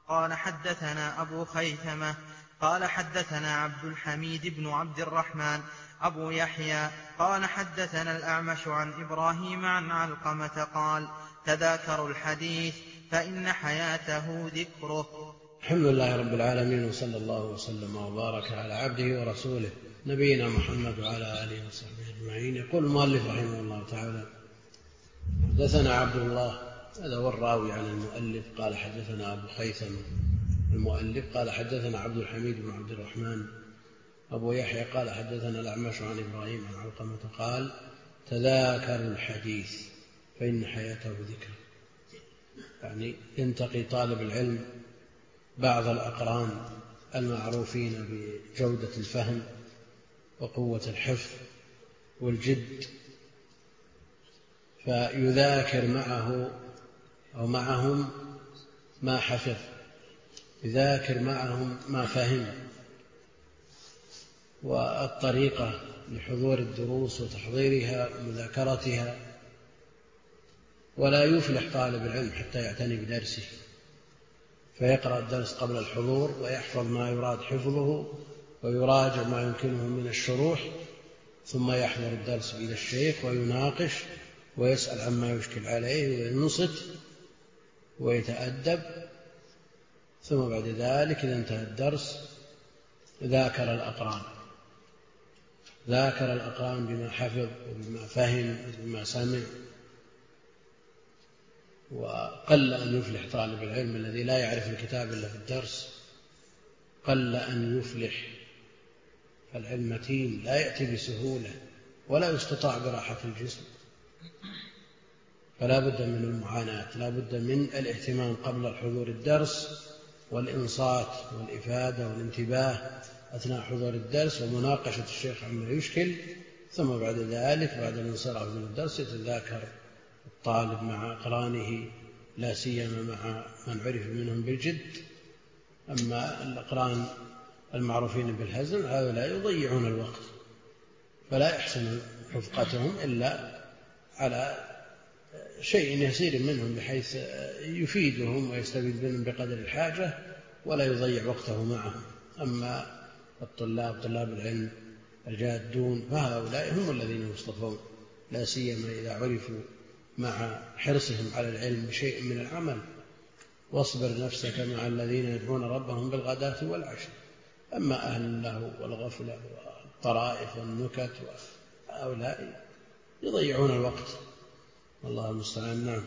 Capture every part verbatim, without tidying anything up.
قال حدثنا أبو خيثمة قال حدثنا عبد الحميد بن عبد الرحمن أبو يحيى قال حدثنا الأعمش عن إبراهيم عن علقمة قال تذاكروا الحديث فإن حياته ذكره. الحمد لله رب العالمين، وصلى الله وسلم وبارك على عبده ورسوله نبينا محمد وعلى آله وصحبه أجمعين. يقول المؤلف رحمه الله تعالى حدثنا عبد الله، هذا هو الراوي عن المؤلف، قال حدثنا أبو خيثم المؤلف قال حدثنا عبد الحميد بن عبد الرحمن أبو يحيى قال حدثنا الأعمش عن إبراهيم عن علقمة قال تذاكروا الحديث فإن حياته ذكر. يعني ينتقي طالب العلم بعض الأقران المعروفين بجودة الفهم وقوة الحفظ والجد، فيذاكر معه أو معهم ما حفظ، يذاكر معهم ما فهم. والطريقة لحضور الدروس وتحضيرها ومذاكرتها، ولا يفلح طالب العلم حتى يعتني بدرسه فيقرأ الدرس قبل الحضور ويحفظ ما يراد حفظه ويراجع ما يمكنه من الشروح، ثم يحضر الدرس إلى الشيخ ويناقش ويسأل عما يشكل عليه وينصت ويتأدب، ثم بعد ذلك إذا انتهى الدرس ذاكر الأقران ذاكر الأقران بما حفظ وبما فهم وبما سمع. وقل أن يفلح طالب العلم الذي لا يعرف الكتاب إلا في الدرس، قل أن يفلح. فالعلم متين لا يأتي بسهولة ولا يستطاع براحة الجسم، فلا بد من المعاناة، لا بد من الاهتمام قبل الحضور الدرس والإنصات والإفادة والانتباه أثناء حضور الدرس ومناقشة الشيخ عما يشكل، ثم بعد ذلك بعد الانصراف من الدرس يتذاكر الطالب مع أقرانه، لا سيما مع من عرف منهم بالجد. أما الأقران المعروفين بالهزل هؤلاء يضيعون الوقت، فلا يحسن حفظتهم إلا على شيء يسير منهم بحيث يفيدهم ويستفيد منهم بقدر الحاجة ولا يضيع وقته معهم. أما الطلاب طلاب العلم الجادون فهؤلاء هم الذين يصطفون، لا سيما إذا عرفوا مع حرصهم على العلم بشيء من العمل. واصبر نفسك مع الذين يدعون ربهم بالغداة والعشي. أما أهل اللهو والغفلة والطرائف والنكت هؤلاء يضيعون الوقت، والله المستعان. نعم.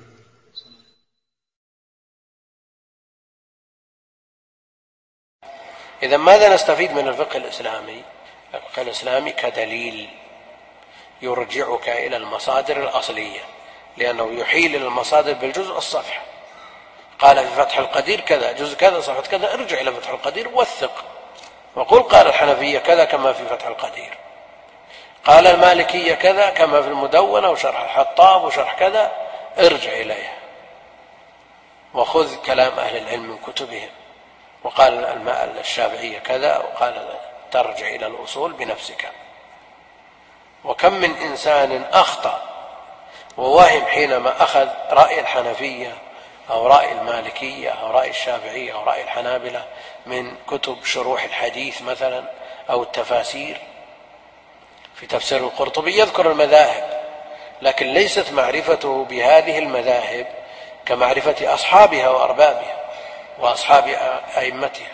إذا ماذا نستفيد من الفقه الإسلامي؟ الفقه الإسلامي كدليل يرجعك إلى المصادر الأصلية، لأنه يحيل إلى المصادر بالجزء الصفحة. قال في فتح القدير كذا جزء كذا صفحة كذا، ارجع إلى فتح القدير وثق وقل قال الحنفية كذا كما في فتح القدير، قال المالكية كذا كما في المدونة وشرح الحطاب وشرح كذا، ارجع إليها وخذ كلام أهل العلم من كتبهم. وقال الشافعية كذا، وقال ترجع إلى الأصول بنفسك. وكم من إنسان أخطأ ووهم حينما أخذ رأي الحنفية أو رأي المالكية أو رأي الشافعية أو رأي الحنابلة من كتب شروح الحديث مثلا أو التفاسير. في تفسير القرطبي يذكر المذاهب، لكن ليست معرفته بهذه المذاهب كمعرفة أصحابها وأربابها وأصحاب أئمتها،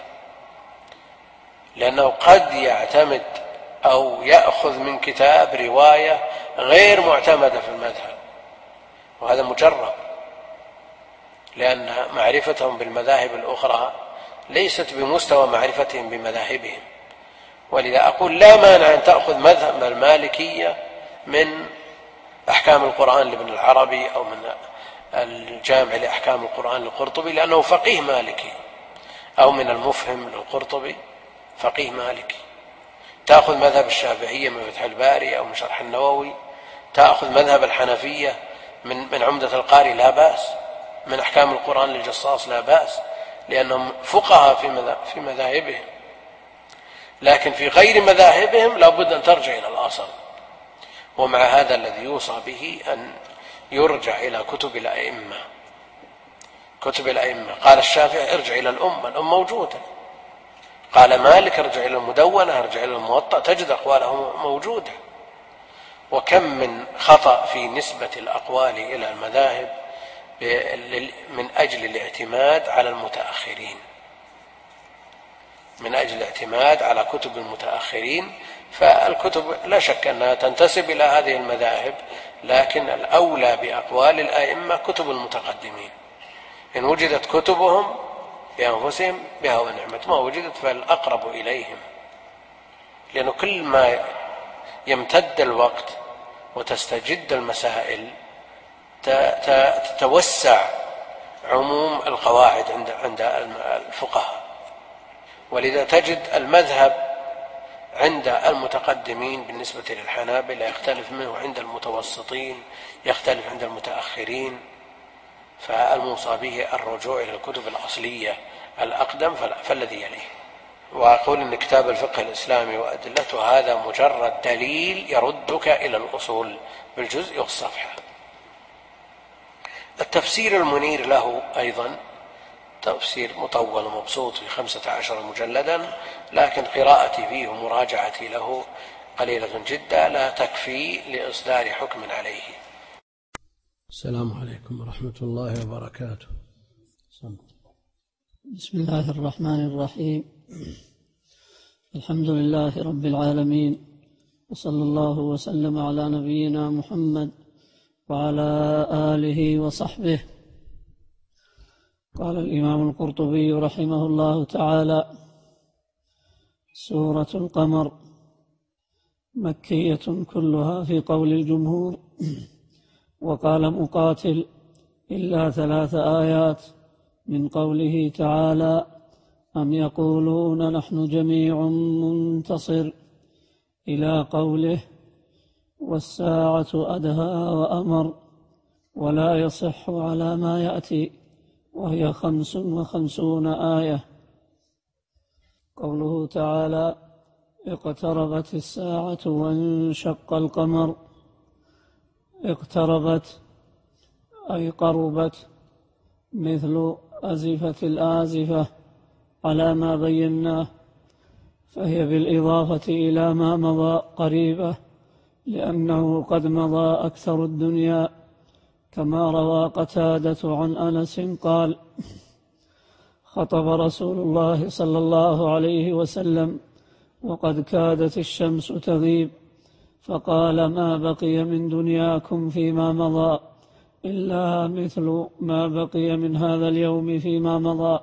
لأنه قد يعتمد أو يأخذ من كتاب رواية غير معتمدة في المذهب، وهذا مجرب، لأن معرفتهم بالمذاهب الأخرى ليست بمستوى معرفتهم بمذاهبهم. ولذا أقول لا مانع أن تأخذ مذهب المالكية من أحكام القرآن لابن العربي أو من الجامع لأحكام القرآن للقرطبي لأنه فقيه مالكي، أو من المفهم للقرطبي فقيه مالكي. تأخذ مذهب الشافعية من فتح الباري أو من شرح النووي، تأخذ مذهب الحنفية من من عمدة القاري لا بأس، من أحكام القرآن للجصاص لا بأس، لأنهم فقهاء في مذاهبهم. لكن في غير مذاهبهم لا بد أن ترجع إلى الأصل. ومع هذا الذي يوصى به أن يرجع إلى كتب الأئمة كتب الأئمة. قال الشافعي ارجع إلى الأم، الأم موجودة. قال مالك ارجع إلى المدونة، ارجع إلى الموطأ، تجد أقواله موجودة. وكم من خطأ في نسبة الأقوال إلى المذاهب من أجل الاعتماد على المتأخرين، من أجل الاعتماد على كتب المتأخرين. فالكتب لا شك أنها تنتسب إلى هذه المذاهب، لكن الأولى بأقوال الأئمة كتب المتقدمين. إن وجدت كتبهم بأنفسهم بها ونعمت، ما وجدت فالأقرب إليهم، لأنه كل ما يمتد الوقت وتستجد المسائل تتوسع عموم القواعد عند عند الفقهاء. ولذا تجد المذهب عند المتقدمين بالنسبة للحنابلة يختلف منه عند المتوسطين، يختلف عند المتأخرين. فالموصى به الرجوع إلى الكتب الأصلية الأقدم فالذي يليه. وأقول أن كتاب الفقه الإسلامي وأدلته هذا مجرد دليل يردك إلى الأصول بالجزء والصفحة. التفسير المنير له أيضا تفسير مطول ومبسوط في خمسة عشر مجلدا، لكن قراءتي فيه ومراجعتي له قليلة جدا، لا تكفي لإصدار حكم عليه. السلام عليكم ورحمة الله وبركاته. بسم الله الرحمن الرحيم. الحمد لله رب العالمين، وصلى الله وسلم على نبينا محمد وعلى آله وصحبه. قال الإمام القرطبي رحمه الله تعالى: سورة القمر مكية كلها في قول الجمهور. وقال مقاتل: إلا ثلاث آيات من قوله تعالى: أم يقولون نحن جميع منتصر، إلى قوله: والساعة أدهى وأمر، ولا يصح على ما يأتي، وهي خمس وخمسون آية. قوله تعالى: اقتربت الساعة وانشق القمر. اقتربت أي قربت، مثل أزفت الآزفة على ما بيناه، فهي بالإضافة إلى ما مضى قريبة، لأنه قد مضى أكثر الدنيا، كما روى قتادة عن أنس قال: خطب رسول الله صلى الله عليه وسلم وقد كادت الشمس تغيب، فقال: ما بقي من دنياكم فيما مضى إلا مثل ما بقي من هذا اليوم فيما مضى،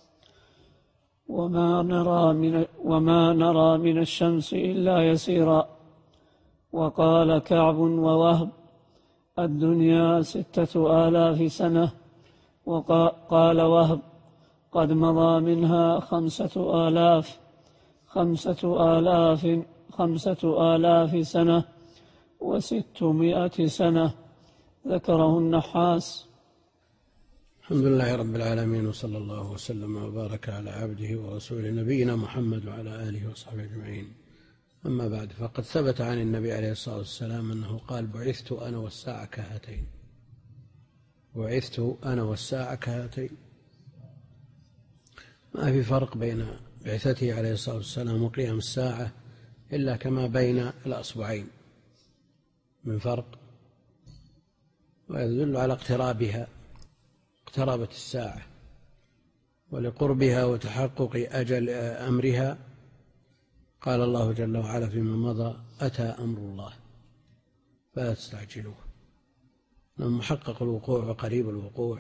وما نرى من, وما نرى من الشمس إلا يسيرا. وقال كعب ووهب: الدنيا ستة آلاف سنة. وقال وهب: قد مضى منها خمسة آلاف خمسة آلاف خمسة آلاف سنة وستمائة سنة. ذكره النحاس. الحمد لله رب العالمين، وصلى الله وسلم وبارك على عبده ورسوله نبينا محمد وعلى آله وصحبه أجمعين. أما بعد، فقد ثبت عن النبي عليه الصلاة والسلام أنه قال: بعثت أنا والساعة كهاتين. بعثت أنا والساعة كهاتين. ما في فرق بين بعثته عليه الصلاة والسلام وقيام الساعة إلا كما بين الأصبعين من فرق، ويدل على اقترابها. اقتربت الساعة، ولقربها وتحقق أجل أمرها قال الله جل وعلا فيما مضى: أتى أمر الله فلا تستعجلوه، لأنه محقق الوقوع وقريب الوقوع.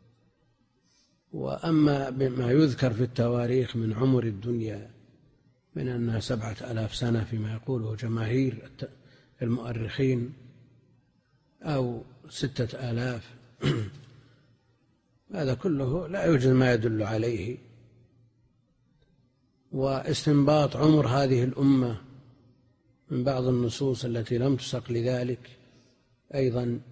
وأما بما يذكر في التواريخ من عمر الدنيا من أنها سبعة آلاف سنة فيما يقوله جماهير المؤرخين، أو ستة آلاف، هذا كله لا يوجد ما يدل عليه. واستنباط عمر هذه الأمة من بعض النصوص التي لم تسق لذلك أيضا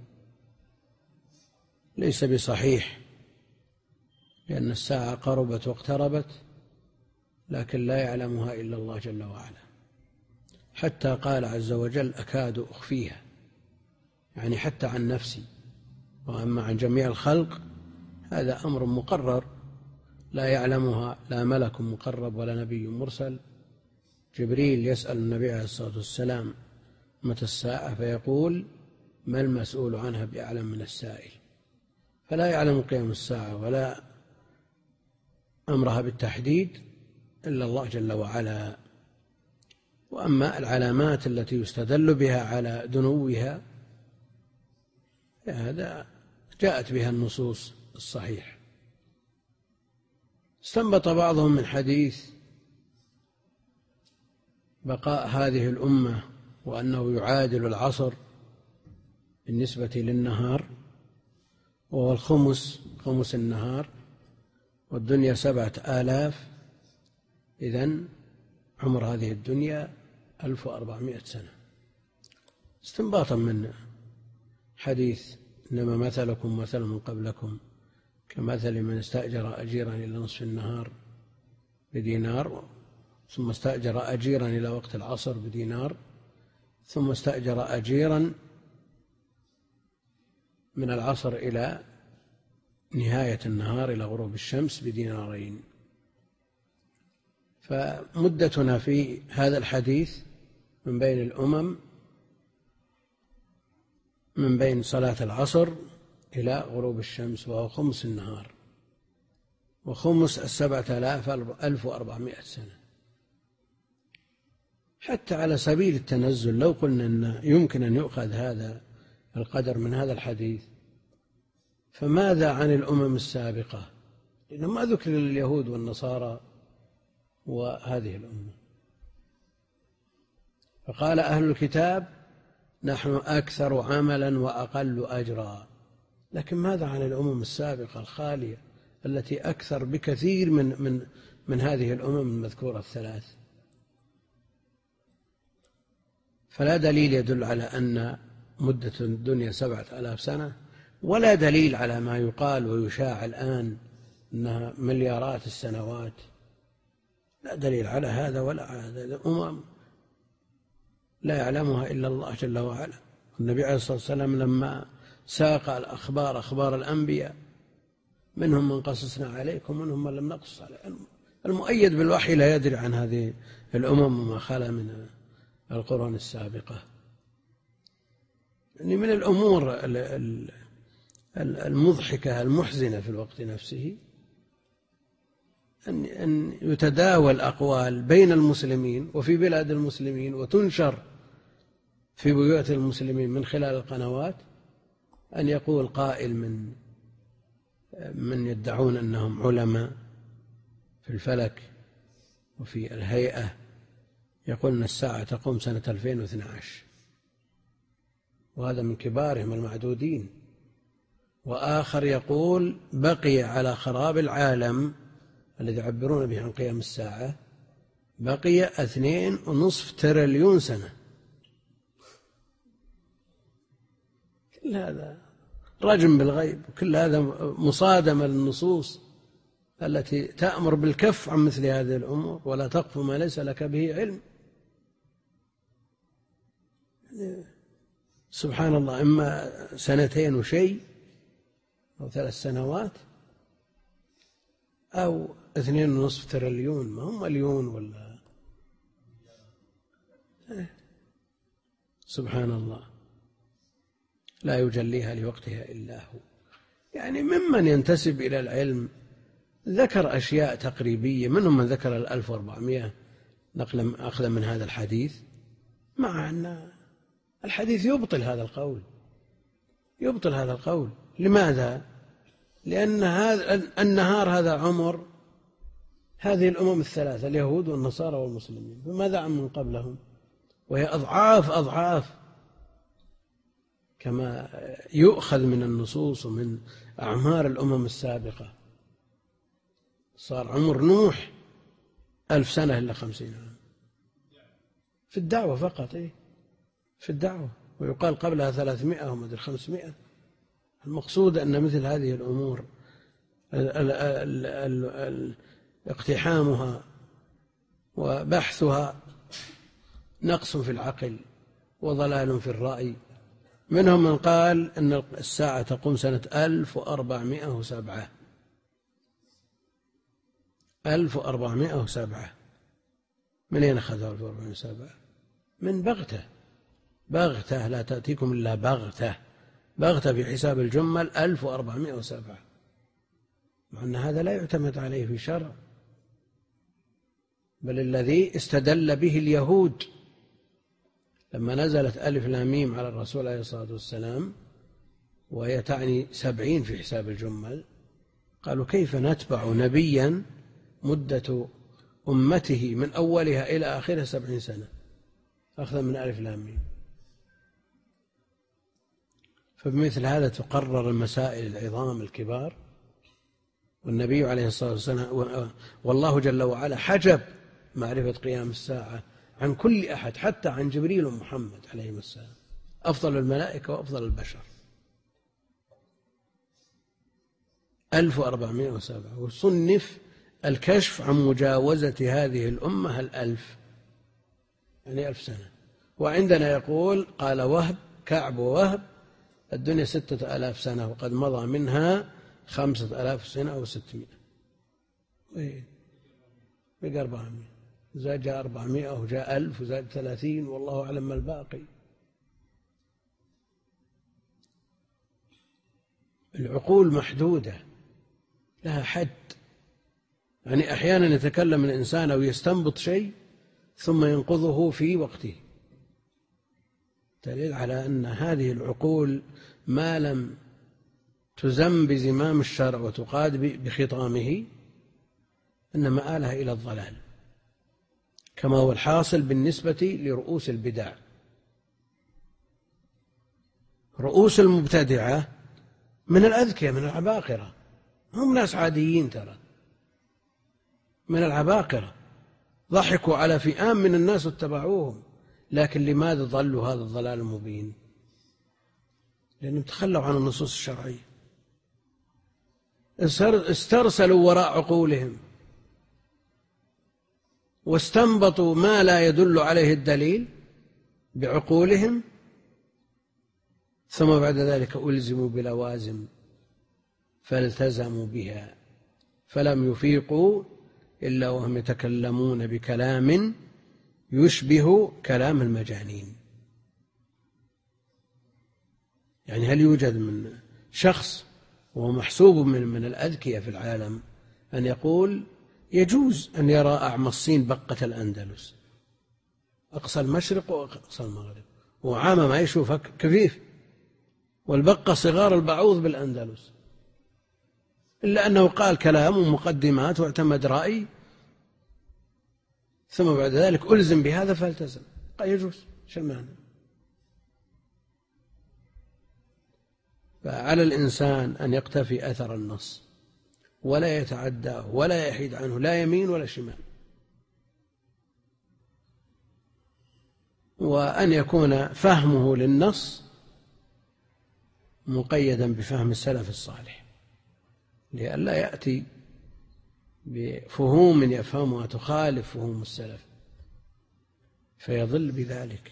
ليس بصحيح، لأن الساعة قربت واقتربت، لكن لا يعلمها إلا الله جل وعلا. حتى قال عز وجل: أكاد أخفيها، يعني حتى عن نفسي، وأما عن جميع الخلق هذا أمر مقرر لا يعلمها لا ملك مقرب ولا نبي مرسل. جبريل يسأل النبي عليه الصلاة والسلام متى الساعة فيقول ما المسؤول عنها بأعلم من السائل، فلا يعلم قيام الساعة ولا أمرها بالتحديد إلا الله جل وعلا. وأما العلامات التي يستدل بها على دنوها هذا جاءت بها النصوص الصحيحة. استنبط بعضهم من حديث بقاء هذه الأمة وأنه يعادل العصر بالنسبة للنهار، وهو الخمس خمس النهار، والدنيا سبعة آلاف، إذن عمر هذه الدنيا ألف وأربعمائة سنة، استنباطا من حديث إنما مثلكم مثل من قبلكم كمثل من استأجر أجيرا إلى نصف النهار بدينار، ثم استأجر أجيرا إلى وقت العصر بدينار، ثم استأجر أجيرا من العصر إلى نهاية النهار إلى غروب الشمس بدينارين. فمدتنا في هذا الحديث من بين الأمم من بين صلاة العصر إلى غروب الشمس، وهو خمس النهار، وخمس السبعة آلاف ألف وأربعمائة سنة. حتى على سبيل التنزل لو قلنا أن يمكن أن يؤخذ هذا القدر من هذا الحديث، فماذا عن الأمم السابقة؟ لأنه ما ذكر لليهود والنصارى وهذه الأمة. فقال أهل الكتاب نحن أكثر عملا وأقل أجرا، لكن ماذا عن الأمم السابقة الخالية التي أكثر بكثير من من من هذه الأمم المذكورة الثلاث؟ فلا دليل يدل على أن مدة الدنيا سبعة آلاف سنة، ولا دليل على ما يقال ويشاع الآن أنها مليارات السنوات، لا دليل على هذا ولا على هذا. الأمم لا يعلمها إلا الله جل وعلا. النبي عليه الصلاة والسلام لما ساق الأخبار أخبار الأنبياء منهم من قصصنا عليكم ومنهم من لم نقص عليكم، المؤيد بالوحي لا يدري عن هذه الأمم وما خلا من القرون السابقة. يعني من الأمور المضحكة المحزنة في الوقت نفسه أن يتداول أقوال بين المسلمين وفي بلاد المسلمين وتنشر في بيوت المسلمين من خلال القنوات، أن يقول قائل من من يدعون أنهم علماء في الفلك وفي الهيئة، يقول أن الساعة تقوم سنة ألفين واثني عشر، وهذا من كبارهم المعدودين. وآخر يقول بقي على خراب العالم الذي يعبرون به عن قيام الساعة بقي اثنين ونصف تريليون سنة. كل هذا رجم بالغيب، وكل هذا مصادمة للنصوص التي تأمر بالكف عن مثل هذه الأمور، ولا تقف ما ليس لك به علم. سبحان الله، إما سنتين وشيء أو ثلاث سنوات أو اثنين ونصف تريليون، ما هم مليون ولا سبحان الله، لا يجليها لوقتها إلا هو. يعني ممن ينتسب إلى العلم ذكر أشياء تقريبية، منهم من ذكر الألف وأربعمائة نقلا أخذا من هذا الحديث، مع أن الحديث يبطل هذا القول، يبطل هذا القول. لماذا؟ لأن هذا النهار هذا عمر هذه الأمم الثلاثة، اليهود والنصارى والمسلمين، فماذا عن من قبلهم؟ وهي أضعاف أضعاف كما يؤخذ من النصوص ومن أعمار الأمم السابقة. صار عمر نوح ألف سنة إلا خمسين عام في الدعوة فقط، إيه؟ في الدعوة، ويقال قبلها ثلاثمائة ومدري خمسمائة. المقصود أن مثل هذه الأمور اقتحامها وبحثها نقص في العقل وضلال في الرأي. منهم من قال أن الساعة تقوم سنة ألف وأربعمائة وسبعة ألف وأربعمائة وسبعة. من أين أخذوا ألف وأربعمائة وسبعة؟ من بغتة. بغتة لا تأتيكم إلا بغتة. بغتة في حساب الجمل ألف وأربعمائة وسبعة، مع أن هذا لا يعتمد عليه في شرع، بل الذي استدل به اليهود لما نزلت ألف لام ميم على الرسول عليه الصلاة والسلام وهي تعني سبعين في حساب الجمل، قالوا كيف نتبع نبيا مدة أمته من أولها إلى آخرها سبعين سنة أخذا من ألف لام ميم. فبمثل هذا تقرر المسائل العظام الكبار، والنبي عليه الصلاة والسلام والله جل وعلا حجب معرفة قيام الساعة عن كل أحد، حتى عن جبريل ومحمد عليهم السلام، أفضل الملائكة وأفضل البشر. ألف وأربعمائة وسبعة. وصنف الكشف عن مجاوزة هذه الأمة الألف، يعني ألف سنة. وعندنا يقول قال وهب كعب ووهب الدنيا ستة آلاف سنة وقد مضى منها خمسة آلاف سنة أو ستمائة. بقى أربعمائة، زاد جاء أربعمائة وجاء ألف وزاد ثلاثين، والله أعلم ما الباقي. العقول محدودة لها حد، يعني أحيانا يتكلم الإنسان أو يستنبط شيء ثم ينقضه في وقته، دليل على أن هذه العقول ما لم تزم بزمام الشرع وتقاد بخطامه أن مآلها إلى الضلال، كما هو الحاصل بالنسبة لرؤوس البدع. رؤوس المبتدعة من الأذكياء، من العباقرة، هم ناس عاديين ترى، من العباقرة، ضحكوا على فئام من الناس واتبعوهم، لكن لماذا ضلوا هذا الضلال المبين؟ لأنهم تخلوا عن النصوص الشرعية، استرسلوا وراء عقولهم واستنبطوا ما لا يدل عليه الدليل بعقولهم، ثم بعد ذلك ألزموا بلوازم فالتزموا بها، فلم يفيقوا إلا وهم يتكلمون بكلام يشبه كلام المجانين. يعني هل يوجد من شخص وهو محسوب من, من الأذكياء في العالم أن يقول يجوز أن يرى أعمى الصين بقة الأندلس، أقصى المشرق وأقصى المغرب، وعامة ما يشوفها كفيف، والبقة صغار البعوض بالأندلس، إلا أنه قال كلام ومقدمات واعتمد رأي، ثم بعد ذلك ألزم بهذا فالتزم. قال يجوز، شو المعنى؟ فعلى الإنسان أن يقتفي أثر النص ولا يتعداه ولا يحيد عنه لا يمين ولا شمال، وأن يكون فهمه للنص مقيدا بفهم السلف الصالح، لئلا يأتي بفهوم يفهمها تخالف فهوم السلف فيضل بذلك،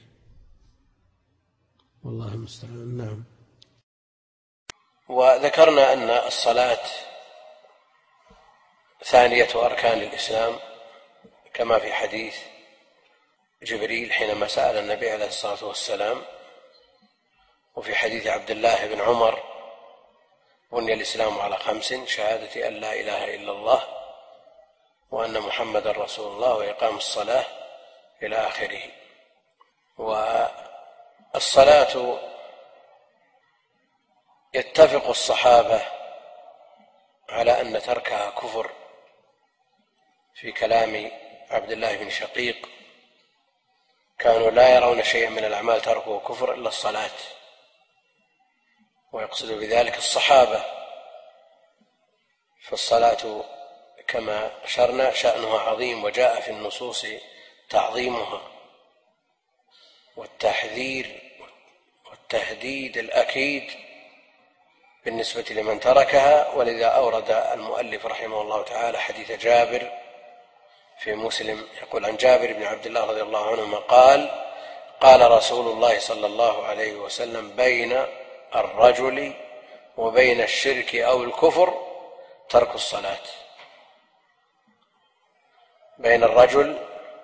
والله المستعان. نعم. وذكرنا أن الصلاة ثانية أركان الإسلام كما في حديث جبريل حينما سأل النبي عليه الصلاة والسلام، وفي حديث عبد الله بن عمر بني الإسلام على خمس: شهادة أن لا إله إلا الله وأن محمد رسول الله وإقام الصلاة إلى آخره. والصلاة يتفق الصحابة على أن تركها كفر في كلام عبد الله بن شقيق، كانوا لا يرون شيئا من الأعمال تركه كفر إلا الصلاة، ويقصد بذلك الصحابة. فالصلاة كما أشرنا شأنها عظيم، وجاء في النصوص تعظيمها والتحذير والتهديد الأكيد بالنسبة لمن تركها، ولذا أورد المؤلف رحمه الله تعالى حديث جابر في مسلم، يقول عن جابر بن عبد الله رضي الله عنهما قال: قال رسول الله صلى الله عليه وسلم: بين الرجل وبين الشرك أو الكفر ترك الصلاة. بين الرجل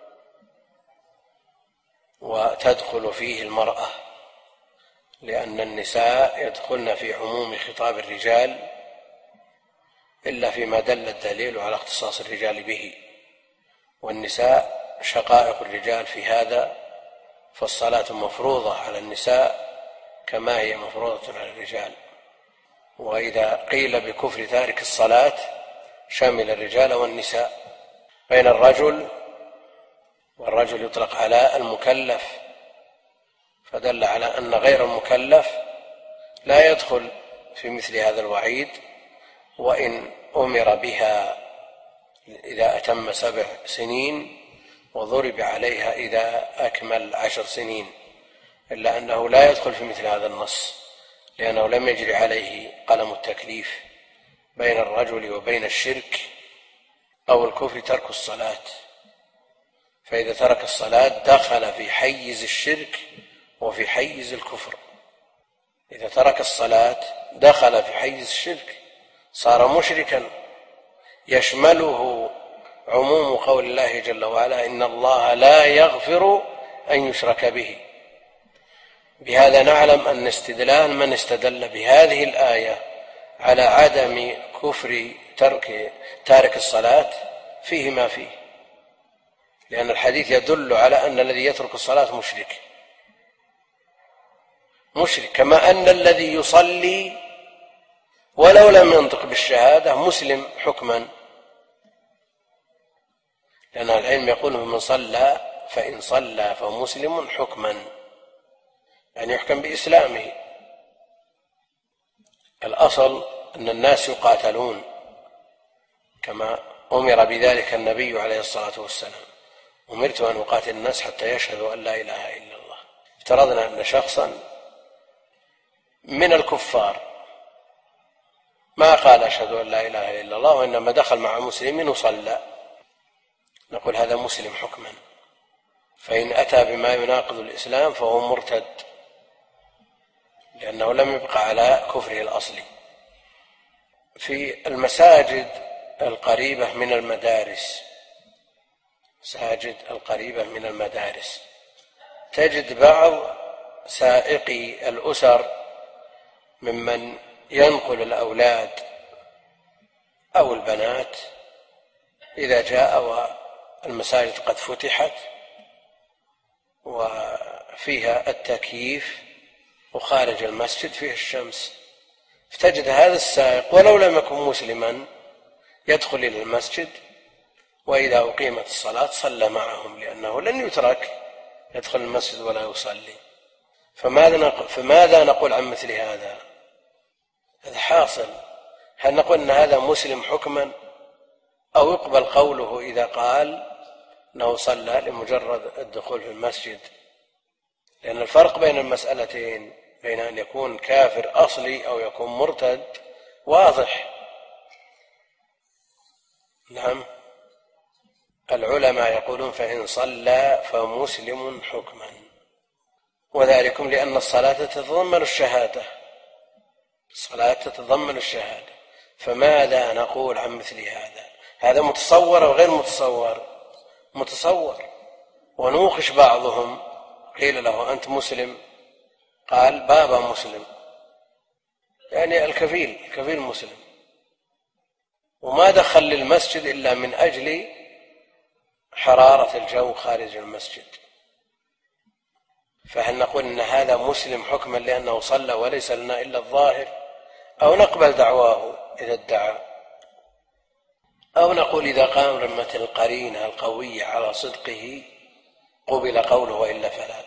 وتدخل فيه المرأة، لأن النساء يدخلن في عموم خطاب الرجال إلا فيما دل الدليل على اختصاص الرجال به، والنساء شقائق الرجال في هذا، فالصلاة مفروضة على النساء كما هي مفروضة على الرجال. وإذا قيل بكفر تارك الصلاة شمل الرجال والنساء. بين الرجل، والرجل يطلق على المكلف، فدل على أن غير المكلف لا يدخل في مثل هذا الوعيد، وإن أمر بها إذا أتم سبع سنين وضرب عليها إذا أكمل عشر سنين، إلا أنه لا يدخل في مثل هذا النص، لأنه لم يجري عليه قلم التكليف. بين الرجل وبين الشرك أو الكفر ترك الصلاة، فإذا ترك الصلاة دخل في حيز الشرك وفي حيز الكفر. إذا ترك الصلاة دخل في حيز الشرك، صار مشركا، يشمله عموم قول الله جل وعلا: إن الله لا يغفر أن يشرك به. بهذا نعلم أن استدلال من استدل بهذه الآية على عدم كفر ترك تارك الصلاة فيه ما فيه، لأن الحديث يدل على أن الذي يترك الصلاة مشرك مشرك كما أن الذي يصلي ولو لم ينطق بالشهادة مسلم حكما، لأن العلم يقول من صلى فإن صلى فهو مسلم حكما، يعني يحكم بإسلامه. الأصل أن الناس يقاتلون كما أمر بذلك النبي عليه الصلاة والسلام: أمرت أن أقاتل الناس حتى يشهدوا أن لا إله إلا الله. افترضنا أن شخصا من الكفار ما قال أشهد أن لا إله إلا الله، وإنما دخل مع مسلمين وصلى، نقول هذا مسلم حكما، فإن أتى بما يناقض الإسلام فهو مرتد، لأنه لم يبقى على كفره الأصلي. في المساجد القريبة من المدارس مساجد القريبة من المدارس تجد بعض سائقي الأسر ممن ينقل الأولاد أو البنات إذا جاء والمساجد قد فتحت وفيها التكييف وخارج المسجد فيه الشمس، فتجد هذا السائق ولو لم يكن مسلما يدخل إلى المسجد، وإذا أقيمت الصلاة صلى معهم، لأنه لن يترك يدخل المسجد ولا يصلي. فماذا نقول, فماذا نقول عن مثل هذا؟ هذا حاصل. هل نقول أن هذا مسلم حكما، أو يقبل قوله إذا قال أنه صلى لمجرد الدخول في المسجد؟ لأن الفرق بين المسألتين، بين أن يكون كافر أصلي أو يكون مرتد، واضح. نعم، العلماء يقولون فإن صلى فمسلم حكما، وذلكم لأن الصلاة تتضمن الشهادة، الصلاة تتضمن الشهادة. فماذا نقول عن مثل هذا؟ هذا متصور أو غير متصور؟ متصور. ونوقش بعضهم، قيل له أنت مسلم؟ قال بابا مسلم، يعني الكفيل الكفيل مسلم، وما دخل للمسجد إلا من أجل حرارة الجو خارج المسجد. فهل نقول إن هذا مسلم حكما لأنه صلى وليس لنا إلا الظاهر، أو نقبل دعواه إذا ادعى، أو نقول إذا قامت القرينة القوية على صدقه قبل قوله وإلا فلا؟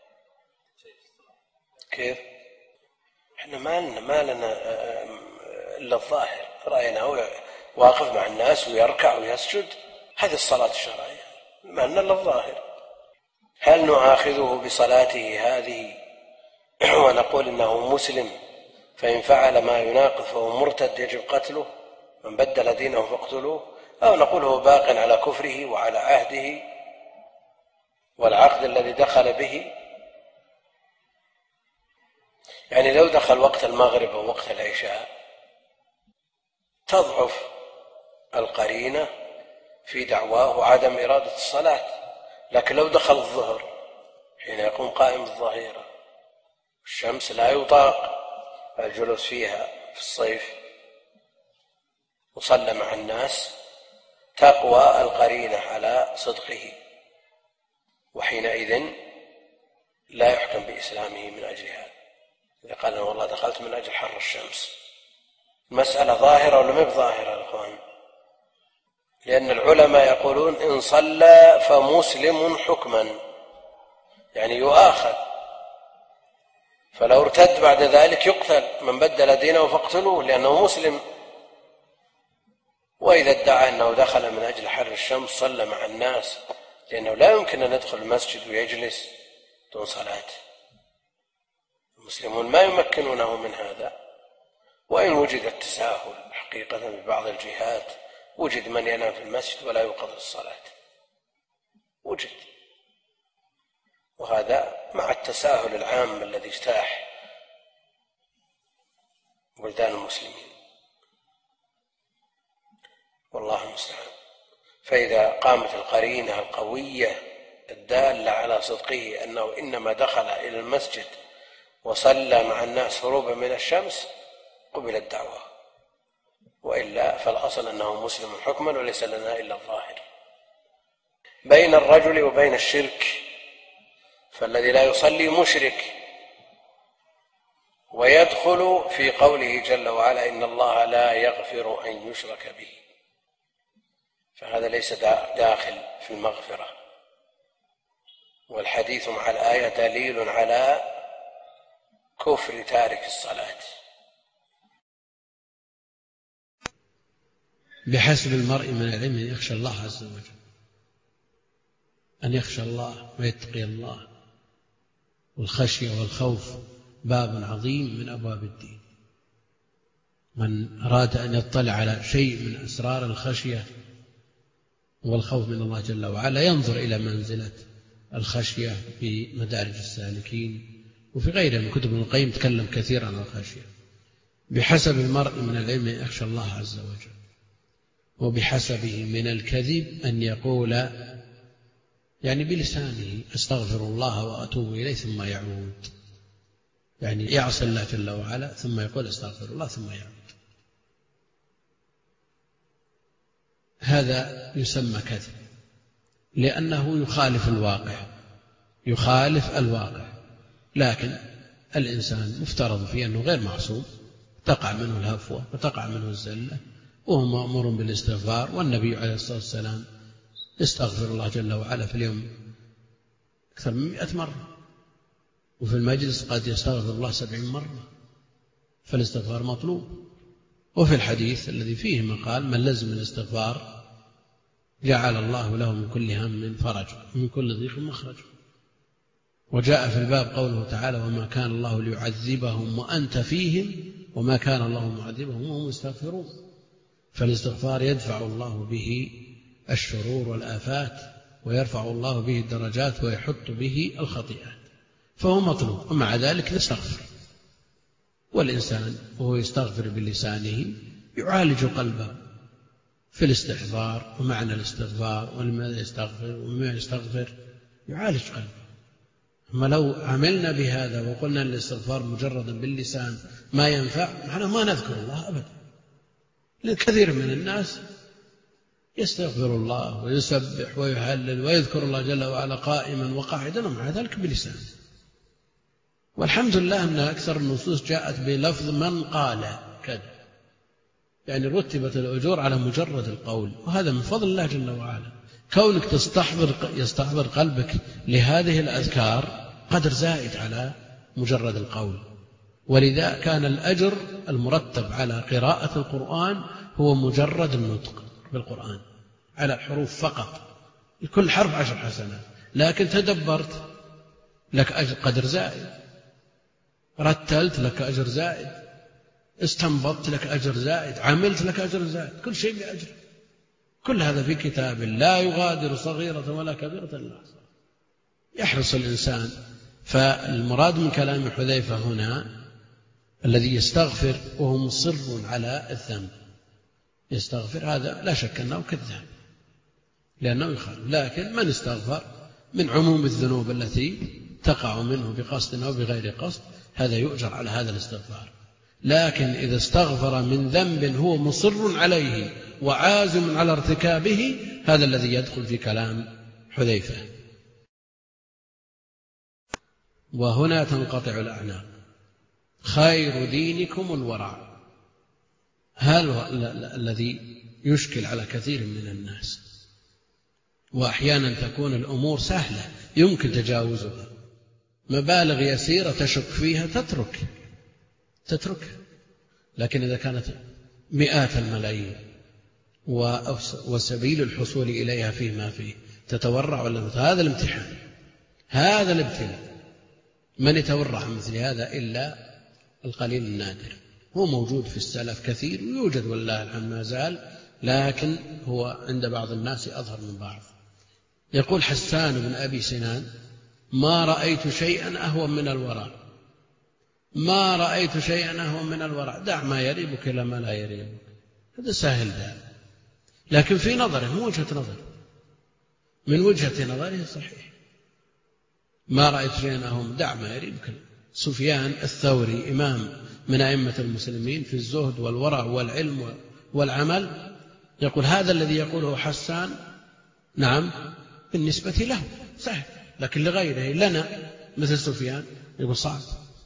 كيف؟ احنا ما لنا ما لنا إلا الظاهر، رأيناه واقف مع الناس ويركع ويسجد، هذه الصلاة الشرعية، ما لنا إلا الظاهر. هل نؤاخذه بصلاته هذه ونقول إنه مسلم فإن فعل ما يناقض فهو مرتد يجب قتله، من بدل دينه فاقتلوه، أو نقول هو باق على كفره وعلى عهده والعقد الذي دخل به؟ يعني لو دخل وقت المغرب أو وقت العشاء تضعف القرينة في دعواه عدم إرادة الصلاة. لكن لو دخل الظهر حين يقوم قائم الظهيرة الشمس لا يطاق الجلوس فيها في الصيف وصلى مع الناس، تقوى القرينة على صدقه، وحينئذ لا يحكم بإسلامه من أجل هذا. إذا قال أنا والله دخلت من أجل حر الشمس، المسألة ظاهرة ولا ما بظاهرة يا أخوان؟ لأن العلماء يقولون إن صلى فمسلم حكما، يعني يؤاخذ، فلو ارتد بعد ذلك يقتل، من بدل دينه فاقتلوه لأنه مسلم. وإذا ادعى أنه دخل من أجل حر الشمس صلى مع الناس، لأنه لا يمكن أن يدخل المسجد ويجلس دون صلاة، المسلمون ما يمكنونه من هذا. وإن وجد التساهل حقيقة في بعض الجهات، وجد من ينام في المسجد ولا يوقظ الصلاة، وجد، وهذا مع التساهل العام الذي اجتاح بلدان المسلمين، والله المستعان. فإذا قامت القرينة القوية الدالة على صدقه أنه إنما دخل إلى المسجد وصلى مع الناس هروبا من الشمس قبل الدعوة، وإلا فالأصل أنه مسلم حكما وليس لنا إلا الظاهر. بين الرجل وبين الشرك، فالذي لا يصلي مشرك، ويدخل في قوله جل وعلا إن الله لا يغفر أن يشرك به، فهذا ليس داخل في المغفرة. والحديث مع الآية دليل على كفر تارك الصلاة. بحسب المرء من العلم أن يخشى الله عز وجل، أن يخشى الله ويتقي الله، والخشية والخوف باب عظيم من أبواب الدين. من أراد أن يطلع على شيء من أسرار الخشية والخوف من الله جل وعلا ينظر إلى منزلة الخشية في مدارج السالكين وفي غيرها من كتب ابن القيم تكلم كثيرا عن الخشية. بحسب المرء من العلم أن يخشى الله عز وجل، وبحسبه من الكذب أن يقول يعني بلسانه أستغفر الله وأتوب إليه ثم يعود، يعني يعصي الله جل وعلا ثم يقول أستغفر الله ثم يعود. هذا يسمى كذب لأنه يخالف الواقع، يخالف الواقع. لكن الإنسان مفترض فيه أنه غير معصوم، تقع منه الهفوة وتقع منه الزلة، وهو مأمور بالاستغفار. والنبي عليه الصلاة والسلام يستغفر الله جل وعلا في اليوم أكثر من مئة مرة، وفي المجلس قد يستغفر الله سبعين مرة، فالاستغفار مطلوب. وفي الحديث الذي فيه مقال من لزم الاستغفار جعل الله له من كل هم فرج ومن كل ضيق مخرج. وجاء في الباب قوله تعالى وما كان الله ليعذبهم وأنت فيهم وما كان الله معذبهم وهم يستغفرون. فالاستغفار يدفع الله به الشرور والآفات، ويرفع الله به الدرجات، ويحط به الخطيئات، فهو مطلوب. ومع ذلك نستغفر، والإنسان وهو يستغفر بلسانه يعالج قلبه في الاستحضار ومعنى الاستغفار ولماذا يستغفر ومما يستغفر، يعالج قلبه. أما لو عملنا بهذا وقلنا أن الاستغفار مجردا باللسان ما ينفع، معناه ما نذكر الله أبدا. لكثير من الناس يستغفر الله ويسبح ويهلل ويذكر الله جل وعلا قائما وقاعدا ومع ذلك بلسانه. والحمد لله أن أكثر النصوص جاءت بلفظ من قال كذا، يعني رتبت الأجور على مجرد القول، وهذا من فضل الله جل وعلا. كونك تستحضر يستحضر قلبك لهذه الأذكار قدر زائد على مجرد القول. ولذا كان الأجر المرتب على قراءة القرآن هو مجرد النطق بالقرآن على الحروف فقط، لكل حرف عشر حسنات. لكن تدبرت لك أجر قدر زائد، رتلت لك أجر زائد، استنبطت لك أجر زائد، عملت لك أجر زائد، كل شيء بأجر. كل هذا في كتاب لا يغادر صغيرة ولا كبيرة إلا أحصاها. يحرص الإنسان. فالمراد من كلام حذيفة هنا الذي يستغفر وهو مصر على الذنب، يستغفر، هذا لا شك أنه كذاب، لأنه يخالف. لكن من استغفر من عموم الذنوب التي تقع منه بقصد أو بغير قصد هذا يؤجر على هذا الاستغفار. لكن إذا استغفر من ذنب هو مصر عليه وعازم على ارتكابه هذا الذي يدخل في كلام حذيفة. وهنا تنقطع الأعناق. خير دينكم الورع، هذا الذي يشكل على كثير من الناس. وأحيانا تكون الأمور سهلة يمكن تجاوزها، مبالغ يسيرة تشك فيها تترك تتركها. لكن إذا كانت مئات الملايين وسبيل الحصول إليها فيه ما فيه تتورع ولا هذا الامتحان، هذا الابتلاء. من يتورع عن مثل هذا إلا القليل النادر. هو موجود في السلف كثير ويوجد والله الحمد ما زال، لكن هو عند بعض الناس أظهر من بعض. يقول حسان بن أبي سنان: ما رأيت شيئا أهون من الورع، ما رأيت شيئا أهون من الورع، دع ما يريبك إلى ما لا يريبك. هذا سهل ده، لكن في نظره من وجهة نظر من وجهة نظره صحيح. ما رأيت شيئا أهون، دع ما يريبك. سفيان الثوري إمام من أئمة المسلمين في الزهد والورع والعلم والعمل يقول هذا الذي يقوله حسان نعم بالنسبة له سهل، لكن لغيره لنا مثل سفيان يقول صعب.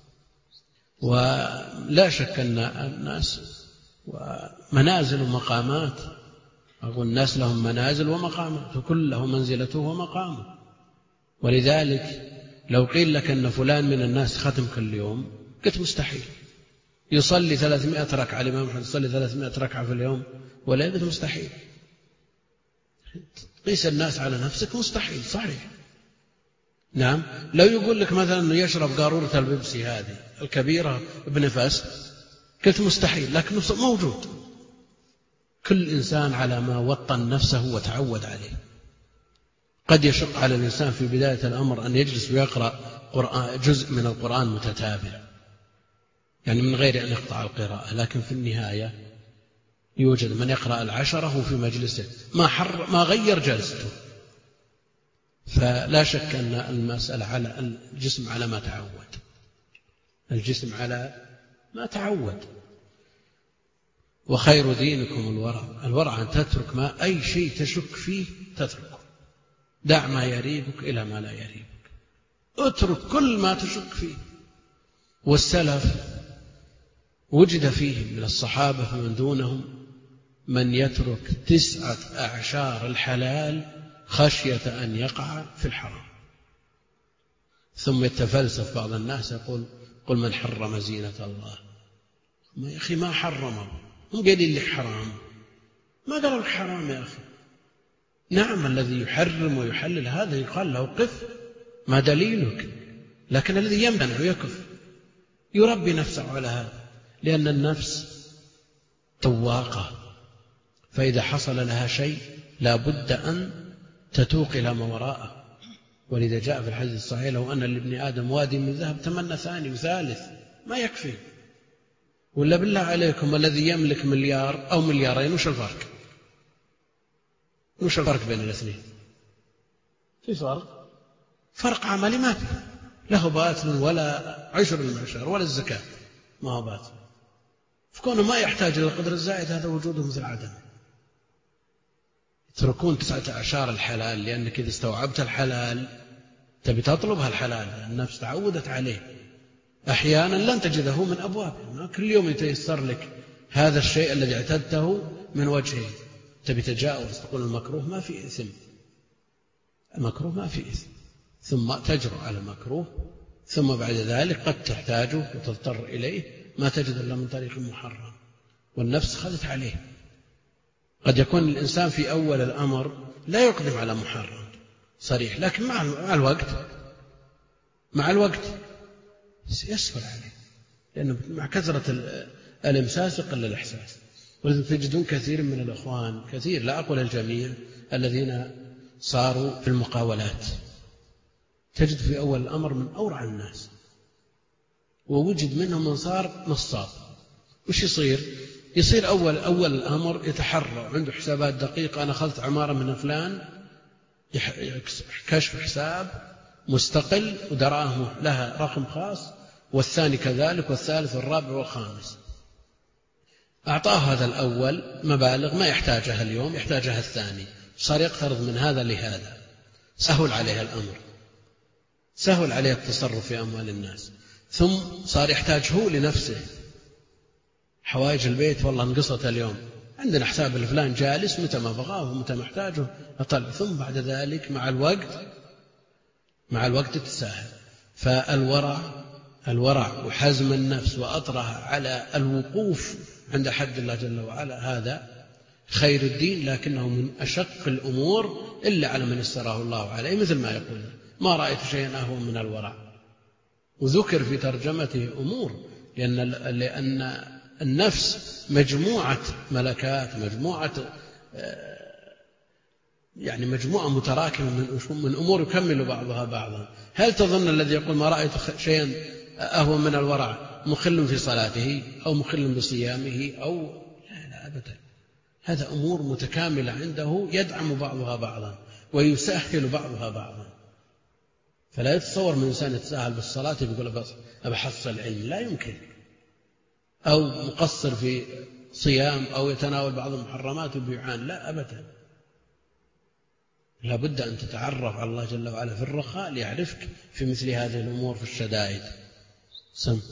ولا شك أن الناس ومنازل ومقامات، أقول الناس لهم منازل ومقامات وكل له منزلته ومقامه. ولذلك لو قيل لك أن فلان من الناس ختم كل يوم قلت مستحيل. يصلي ثلاثمائة ركعة، الإمام محمد يصلي ثلاثمائة ركعة في اليوم ولا قلت مستحيل. قيس الناس على نفسك مستحيل صحيح. نعم لو يقول لك مثلا أنه يشرب قارورة البيبسي هذه الكبيرة بنفس قلت مستحيل، لكنه موجود. كل إنسان على ما وطن نفسه وتعود عليه. قد يشق على الإنسان في بداية الأمر أن يجلس ويقرأ جزء من القرآن متتابع يعني من غير أن يقطع القراءة، لكن في النهاية يوجد من يقرأ العشرة في مجلسه ما, حر ما غير جلسته. فلا شك أن المسألة على الجسم على ما تعود، الجسم على ما تعود. وخير دينكم الورع، الورع أن تترك ما أي شيء تشك فيه تتركه، دع ما يريبك إلى ما لا يريبك، اترك كل ما تشك فيه. والسلف وجد فيهم من الصحابة فمن دونهم من يترك تسعة أعشار الحلال خشية أن يقع في الحرام. ثم يتفلسف بعض الناس يقول قل من حرم زينة الله. ما يا أخي ما حرمه، هم قايلين لك حرام، ما قالوا لك حرام يا أخي. نعم الذي يحرم ويحلل هذا يقال له قف، ما دليلك؟ لكن الذي يمنع ويكف يربي نفسه على هذا، لأن النفس تواقة، فإذا حصل لها شيء لا بد أن تتوق إلى ما وراءه. ولذا جاء في الحديث الصحيح لو أن لابن آدم وادي من ذهب تمنى ثاني وثالث ما يكفي. ولا بالله عليكم الذي يملك مليار أو مليارين وش الفرق؟ وش الفرق بين الاثنين؟ في فرق فرق عملي ما في، له باطل ولا عشر المعشر ولا الزكاة ما هو باطل. فكونه ما يحتاج إلى القدر الزائد هذا وجوده مثل عدم. يتركون تسعة أعشار الحلال لأنك إذا استوعبت الحلال تبي تطلبها الحلال، النفس تعودت عليه. أحيانا لن تجده من أبوابه، كل يوم يتيسر لك هذا الشيء الذي اعتدته من وجهه، تبي تجاوز تقول المكروه ما في إثم، المكروه ما في إثم، ثم تجرؤ على المكروه، ثم بعد ذلك قد تحتاجه وتضطر إليه ما تجد إلا من طريق محرم، والنفس خذت عليه. قد يكون الإنسان في أول الأمر لا يقدم على محرم صريح، لكن مع الوقت مع الوقت يسهل عليه، لأنه مع كثرة الإمساس يقل الإحساس. ولذلك تجدون كثير من الأخوان، كثير لا أقول الجميع، الذين صاروا في المقاولات تجد في أول الأمر من أورع الناس، ووجد منهم من صار نصاب. وش يصير؟ يصير أول أول الأمر يتحرى عنده حسابات دقيقة، أنا أخذت عمارة من فلان كشف حساب مستقل ودراهمه لها رقم خاص، والثاني كذلك، والثالث والرابع والخامس. أعطاه هذا الأول مبالغ ما يحتاجها اليوم، يحتاجها الثاني، صار يقترض من هذا لهذا، سهل عليه الأمر، سهل عليه التصرف في أموال الناس. ثم صار يحتاج هو لنفسه حوائج البيت، والله انقصت اليوم، عندنا حساب الفلان جالس، متى ما بغاه ومتى ما احتاجه أطلع. ثم بعد ذلك مع الوقت مع الوقت تتساهل. فالورع الورع وحزم النفس وأطرها على الوقوف عند حد الله جل وعلا هذا خير الدين، لكنه من أشق الأمور إلا على من يسره الله عليه، مثل ما يقول ما رأيت شيئا أهون من الورع. وذكر في ترجمته أمور، لأن, لأن النفس مجموعة ملكات، مجموعة يعني مجموعة متراكمة من, من أمور يكمل بعضها بعضا. هل تظن الذي يقول ما رأيت شيئا أهون من الورع مخل في صلاته أو مخل بصيامه أو لا لا أبدا، هذا أمور متكاملة عنده يدعم بعضها بعضا ويسهل بعضها بعضا. فلا يتصور من إنسان يتساهل بالصلاة يقول بس أبحصل علم، لا يمكن، أو مقصر في صيام أو يتناول بعض المحرمات وبيعان، لا أبدا. لا بد أن تتعرف على الله جل وعلا في الرخاء ليعرفك في مثل هذه الأمور في الشدائد. سم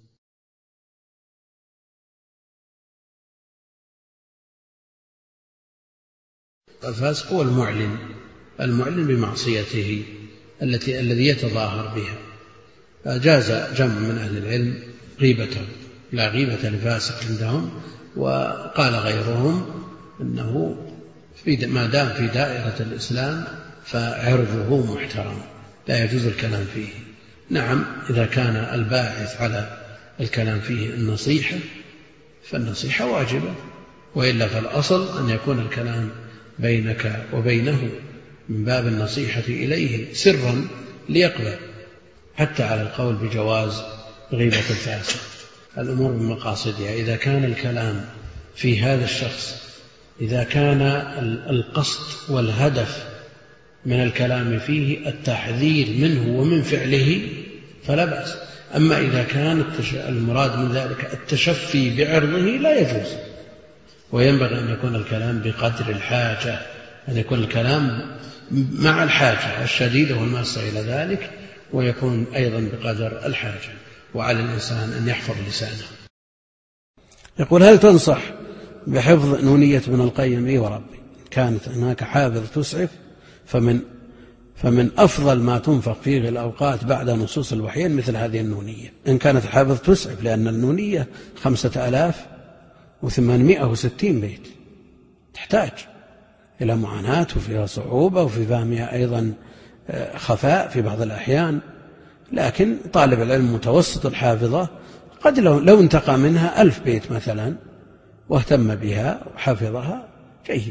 الفاسق هو المعلن المعلن بمعصيته التي الذي يتظاهر بها. فجاز جمع من أهل العلم غيبته، لا غيبة لفاسق عندهم. وقال غيرهم أنه في ما دام في دائرة الإسلام فعرضه محترم لا يجوز الكلام فيه. نعم إذا كان الباعث على الكلام فيه النصيحة فالنصيحة واجبة، وإلا فالأصل أن يكون الكلام بينك وبينه من باب النصيحة إليه سرا ليقبل، حتى على القول بجواز غيبة الفاسق. الأمور بمقاصدها. إذا كان الكلام في هذا الشخص، إذا كان القصد والهدف من الكلام فيه التحذير منه ومن فعله فلا بأس. أما إذا كان المراد من ذلك التشفي بعرضه لا يجوز. وينبغي أن يكون الكلام بقدر الحاجة، أن يكون الكلام مع الحاجة الشديدة والماسة إلى ذلك، ويكون أيضا بقدر الحاجة. وعلى الإنسان أن يحفظ لسانه. يقول هل تنصح بحفظ نونية ابن القيم؟ إيه وربي، كانت هناك حافظ تسعف، فمن فمن أفضل ما تنفق فيه الأوقات بعد نصوص الوحيين مثل هذه النونية، إن كانت حافظ تسعف، لأن النونية خمسة آلاف وثمانمائة وستين بيت، تحتاج إلى معاناة وفيها صعوبة وفي فهمها أيضا خفاء في بعض الأحيان. لكن طالب العلم متوسط الحافظة قد لو, لو انتقى منها ألف بيت مثلا واهتم بها وحفظها جيد.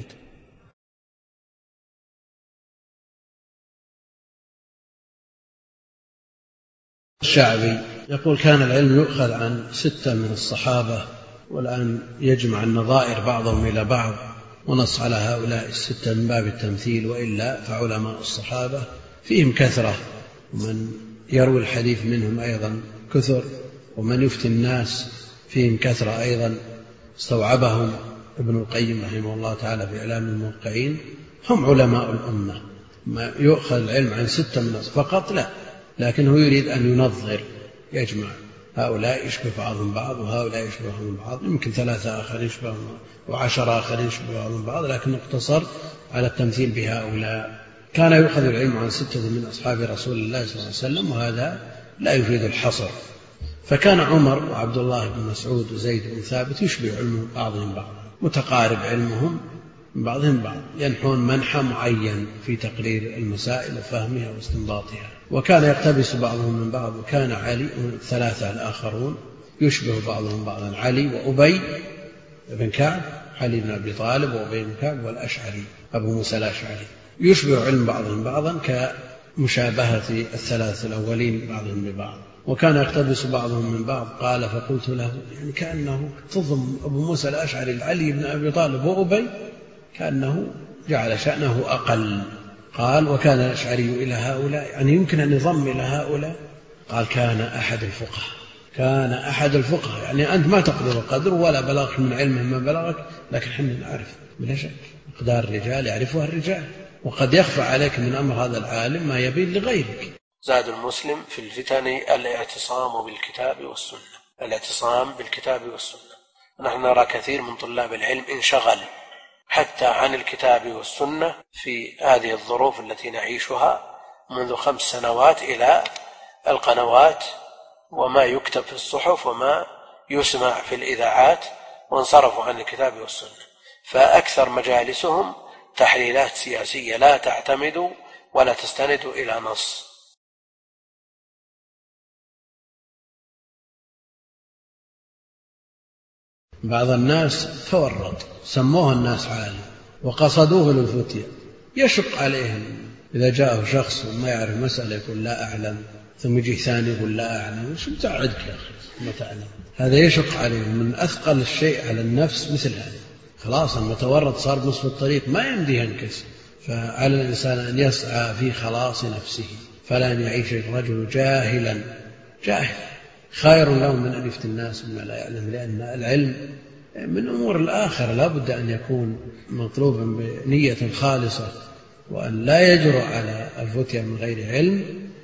الشعبي يقول كان العلم يؤخذ عن ستة من الصحابة، والآن يجمع النظائر بعضهم إلى بعض ونص على هؤلاء الستة من باب التمثيل، وإلا فعلماء الصحابة فيهم كثرة، ومن يروي الحديث منهم أيضا كثر، ومن يفتي الناس فيهم كثرة أيضا. استوعبهم ابن القيم رحمه الله تعالى في إعلام الموقعين، هم علماء الأمة. ما يؤخذ العلم عن ستة من فقط لا، لكنه يريد أن ينظر، يجمع هؤلاء يشبه بعضهم بعض وهؤلاء يشبه بعضهم بعض، يمكن ثلاثة آخر يشبه وعشرة آخر يشبه بعضهم بعض، لكن اقتصر على التمثيل بهؤلاء. كان يؤخذ العلم عن ستة من أصحاب رسول الله صلى الله عليه وسلم، وهذا لا يفيد الحصر. فكان عمر وعبد الله بن مسعود وزيد بن ثابت يشبه علم بعضهم بعضا، متقارب علمهم من بعضهم بعض، ينحون منحى معين في تقرير المسائل وفهمها واستنباطها. وكان يقتبس بعضهم من بعض. وكان علي والثلاثة الآخرون يشبه بعضهم بعضا، علي وأبي بن كعب، علي بن أبي طالب وأبي بن كعب والأشعري أبو موسى الأشعري، يشبه علم بعضهم بعضا كمشابهة الثلاث الأولين بعضهم ببعض. وكان يقتبس بعضهم من بعض. قال فقلت له يعني كأنه تضم أبو موسى الأشعري علي بن أبي طالب وأبي، كأنه جعل شأنه أقل قال وكان الأشعري إلى هؤلاء، يعني يمكن أن يضم إلى هؤلاء. قال كان أحد الفقهاء، كان أحد الفقهاء، يعني أنت ما تقدر القدر ولا بلغك من علمه ما بلغك، لكن حنا نعرف بلا شك مقدار الرجال يعرفها الرجال، وقد يخفى عليك من أمر هذا العالم ما يبين لغيرك. زاد المسلم في الفتن الاعتصام بالكتاب والسنة، الاعتصام بالكتاب والسنة. نحن نرى كثير من طلاب العلم انشغل حتى عن الكتاب والسنة في هذه الظروف التي نعيشها منذ خمس سنوات إلى القنوات وما يكتب في الصحف وما يسمع في الإذاعات، وانصرفوا عن الكتاب والسنة، فأكثر مجالسهم تحليلات سياسية لا تعتمد ولا تستند إلى نص. بعض الناس تورط، سموه الناس عالم وقصدوه للفتية، يشق عليهم إذا جاءه شخص وما يعرف مسألة يقول لا أعلم، ثم يجي ثاني يقول لا أعلم، شو تعدك يا أخي ما تعلم؟ هذا يشق عليهم. من أثقل الشيء على النفس مثل هذا، خلاص المتورط صار بنصف الطريق ما يمديه ينكس. فعلى الإنسان أن يسعى في خلاص نفسه، فلا أن يعيش الرجل جاهلا جاهل خير له من أن يفتي الناس بما لا يعلم، لأن العلم من أمور الآخرة لا بد أن يكون مطلوبا بنية خالصة، وأن لا يجرؤ على الفتية من غير علم.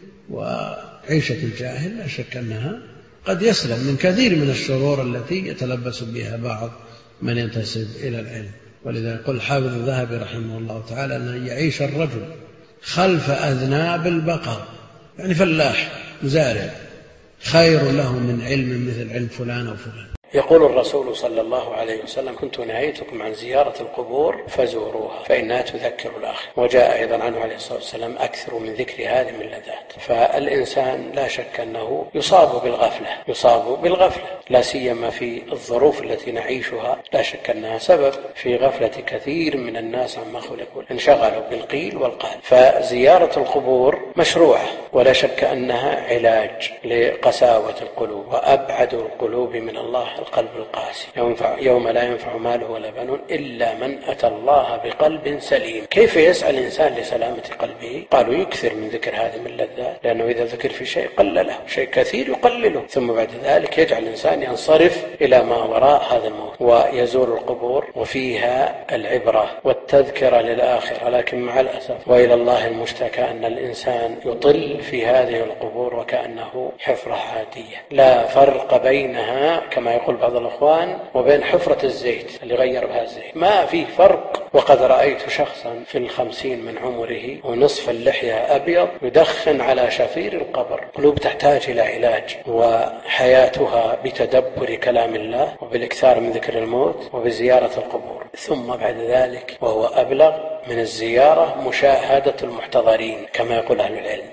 وعيشة الجاهل لا شك أنها قد يسلم من كثير من الشرور التي يتلبس بها بعض من ينتسب إلى العلم. ولذا يقول حافظ الذهبي رحمه الله تعالى أن يعيش الرجل خلف أذناب البقر، يعني فلاح مزارع، خير له من علم مثل علم فلان أو فلان. يقول الرسول صلى الله عليه وسلم كنت نهيتكم عن زيارة القبور فزوروها فإنها تذكر الآخرة. وجاء أيضا عنه عليه الصلاة والسلام أكثر من ذكر هذه من اللذات. فالإنسان لا شك أنه يصاب بالغفلة، يصاب بالغفلة لا سيما في الظروف التي نعيشها، لا شك أنها سبب في غفلة كثير من الناس عما خلقوا، انشغلوا بالقيل والقال. فزيارة القبور مشروعة ولا شك أنها علاج لقساوة القلوب، وأبعد القلوب من الله القلب القاسي، يوم لا ينفع ماله ولا بنون إلا من أتى الله بقلب سليم. كيف يسعى الإنسان لسلامة قلبه؟ قالوا يكثر من ذكر هذه من اللذات، لأنه إذا ذكر في شيء قلله، شيء كثير يقلله، ثم بعد ذلك يجعل الإنسان ينصرف إلى ما وراء هذا الموت ويزور القبور، وفيها العبرة والتذكرة للآخرة. لكن مع الأسف وإلى الله المشتكى أن الإنسان يطل في هذه القبور وكأنه حفرة عادية، لا فرق بينها كما يقول بعض الأخوان وبين حفرة الزيت اللي غير بها الزيت، ما فيه فرق. وقد رأيت شخصا في الخمسين من عمره ونصف اللحية أبيض يدخن على شفير القبر. قلوب تحتاج إلى علاج، وحياتها بتدبر كلام الله وبالإكثار من ذكر الموت وبزيارة القبور. ثم بعد ذلك وهو أبلغ من الزيارة مشاهدة المحتضرين كما يقول أهل العلم.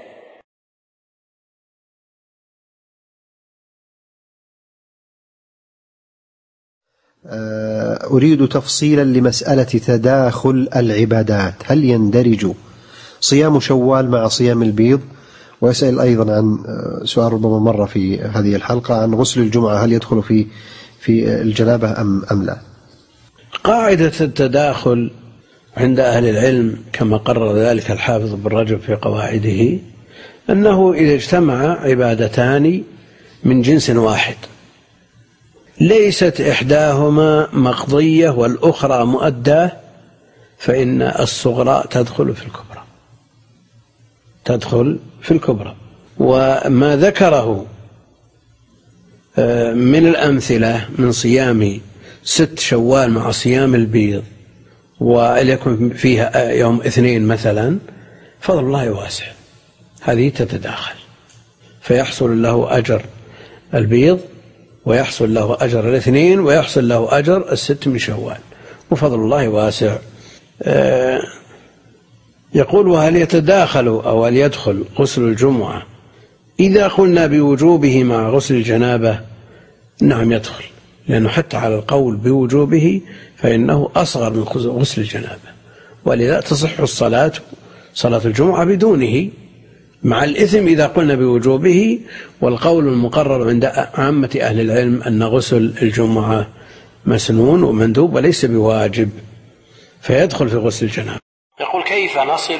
أريد تفصيلا لمسألة تداخل العبادات، هل يندرج صيام شوال مع صيام البيض؟ ويسأل أيضا عن سؤال ربما مر في هذه الحلقة عن غسل الجمعة، هل يدخل في في الجنابة أم أم لا؟ قاعدة التداخل عند أهل العلم كما قرر ذلك الحافظ بن رجب في قواعده أنه إذا اجتمع عبادتان من جنس واحد ليست إحداهما مقضية والأخرى مؤداة فإن الصغرى تدخل في الكبرى، تدخل في الكبرى. وما ذكره من الأمثلة من صيام ست شوال مع صيام البيض وليكن فيها يوم اثنين مثلا، فضل الله واسع، هذه تتداخل فيحصل له أجر البيض ويحصل له أجر الاثنين ويحصل له أجر الست من شوال، وفضل الله واسع. آه يقول وهل يتداخل أو هل يدخل غسل الجمعة؟ إذا قلنا بوجوبه مع غسل الجنابة نعم يدخل، لأنه حتى على القول بوجوبه فإنه أصغر من غسل الجنابة، ولذا تصح الصلاة صلاة الجمعة بدونه مع الإثم إذا قلنا بوجوبه. والقول المقرر عند عامة أهل العلم أن غسل الجمعة مسنون ومندوب وليس بواجب، فيدخل في غسل الجنابة. يقول كيف نصل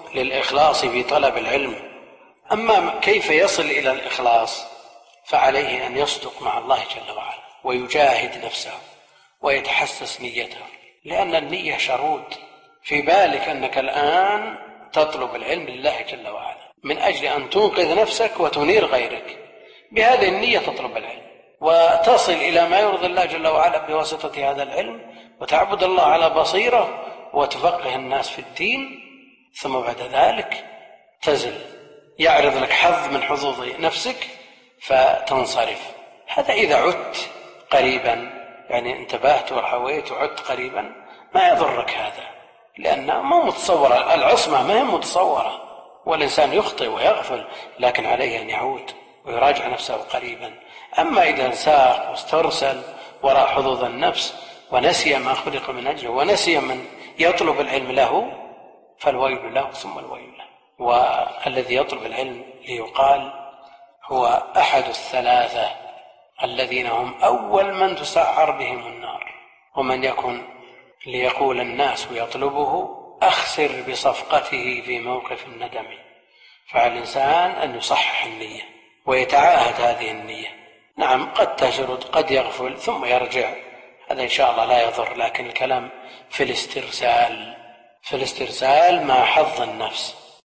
للإخلاص في طلب العلم. أما كيف يصل إلى الإخلاص فعليه أن يصدق مع الله جل وعلا ويجاهد نفسه ويتحسس نيته، لأن النية شرود. في بالك أنك الآن تطلب العلم لله جل وعلا من أجل أن تنقذ نفسك وتنير غيرك، بهذه النية تطلب العلم وتصل إلى ما يرضي الله جل وعلا بواسطة هذا العلم، وتعبد الله على بصيرة وتفقه الناس في الدين. ثم بعد ذلك تزل، يعرض لك حظ من حظوظ نفسك فتنصرف. هذا إذا عدت قريبا، يعني انتبهت وحويت وعدت قريبا، ما يضرك هذا، لأنه ما متصورة العصمة، ما هي متصورة، والإنسان يخطئ ويغفل، لكن عليه أن يعود ويراجع نفسه قريبا. أما إذا انساق واسترسل وراء حظوظ النفس ونسي ما خلق من أجله ونسي من يطلب العلم له، فالويل له ثم الويل له. والذي يطلب العلم ليقال هو أحد الثلاثة الذين هم أول من تسعر بهم النار، ومن يكن ليقول الناس ويطلبه أخسر بصفقته في موقف الندم. فعلى الإنسان أن يصحح النية ويتعاهد هذه النية. نعم قد تجرد قد يغفل ثم يرجع، هذا إن شاء الله لا يضر، لكن الكلام في الاسترسال في الاسترسال مع حظ النفس.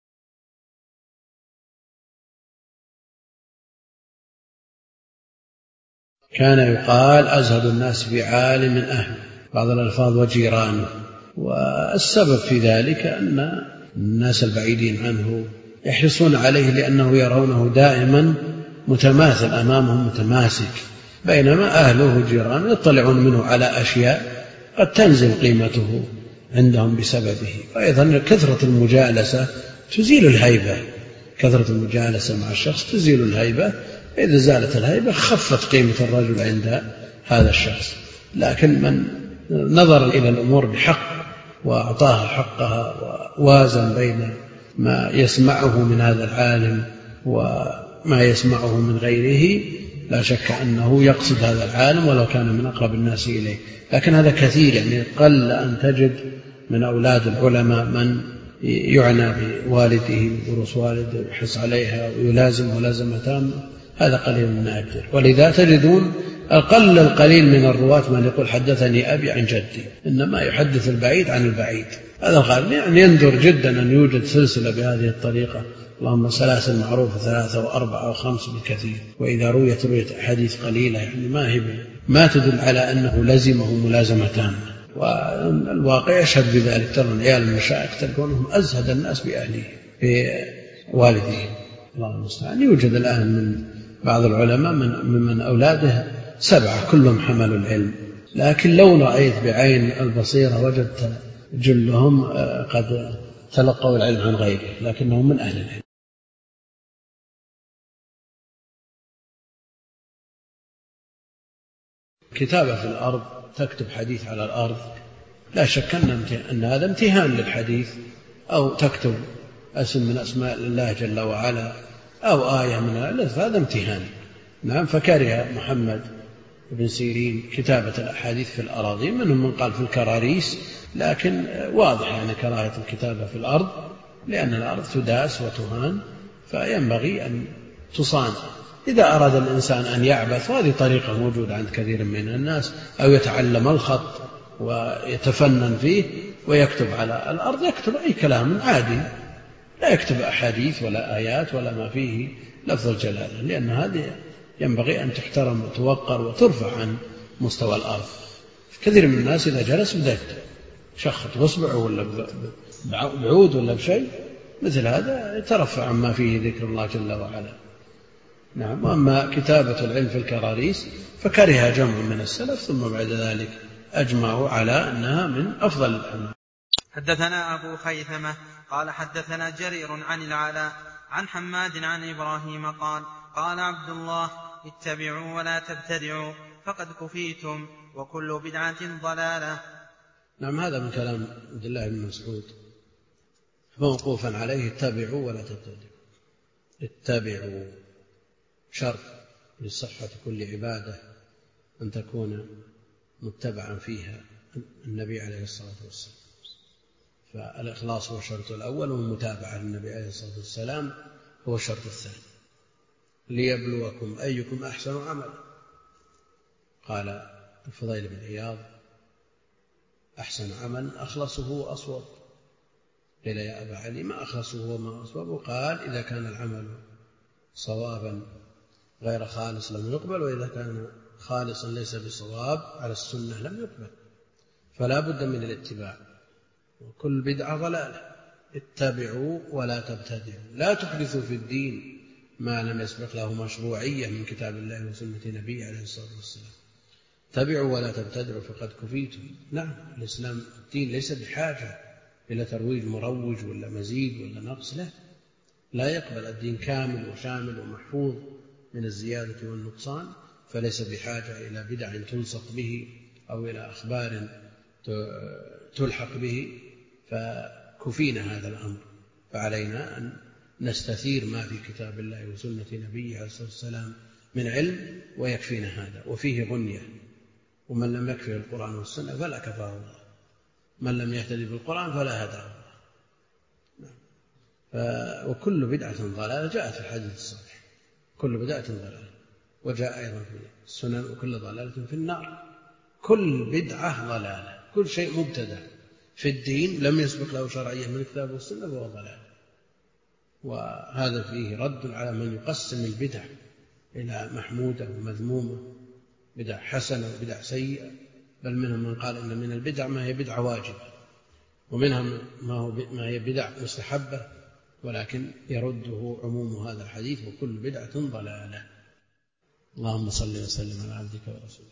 كان يقال أزهد الناس بعالم أهله، بعض الألفاظ وجيرانه، والسبب في ذلك أن الناس البعيدين عنه يحرصون عليه لأنه يرونه دائما متماثل أمامهم متماسك، بينما أهله وجيرانه يطلعون منه على أشياء قد تنزل قيمته عندهم بسببه. وأيضا كثرة المجالسة تزيل الهيبة، كثرة المجالسة مع الشخص تزيل الهيبة، إذا زالت الهيبة خفت قيمة الرجل عند هذا الشخص. لكن من نظر إلى الأمور بحق وأعطاها حقها ووازن بين ما يسمعه من هذا العالم وما يسمعه من غيره، لا شك أنه يقصد هذا العالم ولو كان من أقرب الناس إليه. لكن هذا كثير، يعني قل أن تجد من أولاد العلماء من يعنى بوالده ودروس والده ويحرص عليها ويلازم ملازمة تامة، هذا قليل من نادر. ولذا تجدون أقل القليل من الرواة من يقول حدثني أبي عن جدي، إنما يحدث البعيد عن البعيد، هذا الغالب. يعني يندر جدا أن يوجد سلسلة بهذه الطريقة، اللهم سلاسل معروفة ثلاثة وأربعة وخمس بالكثير، وإذا رويت رويت أحاديث قليلة، يعني ما هي ما تدل على أنه لزمه ملازمة تامة. والواقع يشهد بذلك. ترى العيال المشايخ تلقونهم أزهد الناس بأهله بوالديه، الله المستعان. يوجد الآن من بعض العلماء من من أولاده سبعة كلهم حملوا العلم، لكن لو رأيت بعين البصيرة وجدت جلهم قد تلقوا العلم عن غيره، لكنهم من أهل العلم. كتابة في الأرض، تكتب حديث على الأرض، لا شك أن هذا امتهان للحديث، أو تكتب اسم من أسماء الله جل وعلا أو آية من الآيات، فهذا امتهان. نعم. فكره محمد بن سيرين كتابة الأحاديث في الأراضين، منهم من قال في الكراريس، لكن واضح يعني كراهة الكتابة في الأرض، لأن الأرض تداس وتهان، فينبغي أن تصان. إذا أراد الإنسان أن يعبث، وهذه طريقة موجودة عند كثير من الناس، أو يتعلم الخط ويتفنن فيه ويكتب على الأرض، يكتب أي كلام عادي، لا يكتب أحاديث ولا آيات ولا ما فيه لفظ الجلالة، لأن هذه ينبغي أن تحترم وتوقر وترفع عن مستوى الأرض. كثير من الناس إذا جلس بدأ شخط بصبعه ولا بعود ولا بشيء مثل هذا، يترفع عما فيه ذكر الله جل وعلا. نعم. وأما كتابة العلم في الكراريس فكره جمع من السلف، ثم بعد ذلك أجمعوا على أنها من أفضل الأعمال. حدثنا أبو خيثمة قال حدثنا جرير عن العلاء عن حماد عن إبراهيم قال قال عبد الله اتبعوا ولا تبتدعوا فقد كفيتم وكل بدعة ضلالة. نعم. هذا من كلام عبد الله بن مسعود موقوفا عليه: اتبعوا ولا تبتدعوا. اتبعوا شرط لصحة كل عبادة أن تكون متبعا فيها النبي عليه الصلاة والسلام، فالإخلاص هو الشرط الأول، والمتابعة للنبي عليه الصلاة والسلام هو الشرط الثاني. ليبلوكم أيكم أحسن عملا. قال الفضيل بن عياض: أحسن عمل أخلصه وأصوب. قيل: يا أبا علي ما أخلصه وما أصوب؟ وقال: إذا كان العمل صوابا غير خالص لم يقبل، وإذا كان خالصا ليس بصواب على السنة لم يقبل. فلا بد من الاتباع، وكل بدعة ضلالة. اتبعوا ولا تبتدعوا، لا تحدثوا في الدين ما لم يسبق له مشروعية من كتاب الله وسنة نبيه عليه الصلاة والسلام. اتبعوا ولا تبتدعوا فقد كفيتم. نعم، الإسلام الدين ليس بحاجة إلى ترويج مروج ولا مزيد ولا نقص، لا لا يقبل. الدين كامل وشامل ومحفوظ من الزيادة والنقصان، فليس بحاجة إلى بدع تلصق به أو إلى أخبار تلحق به، فكفينا هذا الأمر. فعلينا أن نستثير ما في كتاب الله وسنة نبيه عليه الصلاة والسلام من علم، ويكفينا هذا، وفيه غنية. ومن لم يكفه القرآن والسنة فلا كفاه الله، من لم يهتدي بالقرآن فلا هداه الله. وكل بدعة ضلالة جاءت في الحديث الصحيح، كل بدعة ضلالة. وجاء أيضا في السنن: وكل ضلالة في النار. كل بدعة ضلالة، كل شيء مبتدع في الدين لم يسبق له شرعية من الكتاب والسنة فهو ضلال. وهذا فيه رد على من يقسم البدع إلى محمودة ومذمومة، بدع حسنة وبدع سيئة. بل منهم من قال إن من البدع ما هي بدعة واجبة، ومنهم ما, هو ما هي بدع مستحبة، ولكن يرده عموم هذا الحديث: وكل بدعة ضلالة. اللهم صل وسلم على عبدك ورسولك.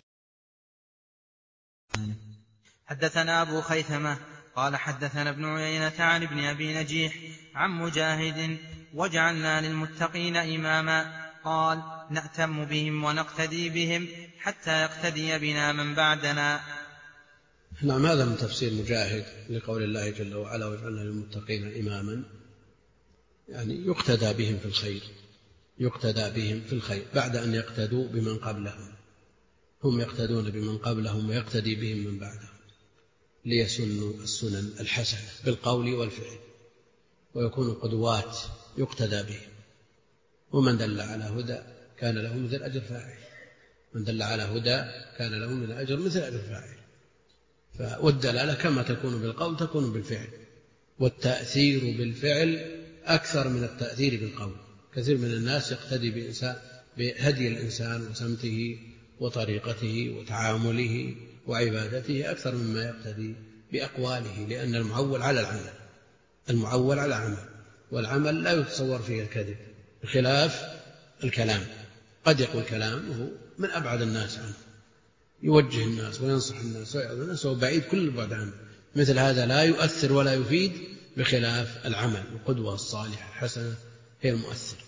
حدثنا أبو خيثمة قال حدثنا ابن عيينة عن ابن أبي نجيح عن مجاهد: وجعلنا للمتقين إماما. قال: نأتم بهم ونقتدي بهم حتى يقتدي بنا من بعدنا. نعم، هذا من تفسير مجاهد لقول الله جل وعلا: وجعلنا للمتقين إماما، يعني يقتدى بهم في الخير، يقتدى بهم في الخير بعد أن يقتدوا بمن قبلهم. هم يقتدون بمن قبلهم ويقتدي بهم من بعدهم، ليسنوا السنن الحسنة بالقول والفعل، ويكونوا قدوات يقتدى بهم. ومن دل على هدى كان له مثل أجر فاعل، من دل على هدى كان له من الأجر مثل أجر فاعل. والدلالة كما تكون بالقول تكون بالفعل، والتأثير بالفعل أكثر من التأثير بالقول. كثير من الناس يقتدي بإنسان بهدي الإنسان وسمته وطريقته وتعامله وعبادته أكثر مما يقتدي بأقواله، لأن المعول على العمل، المعول على العمل، والعمل لا يتصور فيه الكذب، بخلاف الكلام. قد يقول كلام وهو من أبعد الناس عنه، يوجه الناس وينصح الناس ويعظ الناس، وهو بعيد كل البعد عنه. مثل هذا لا يؤثر ولا يفيد، بخلاف العمل. القدوة الصالحة الحسنة هي المؤثر.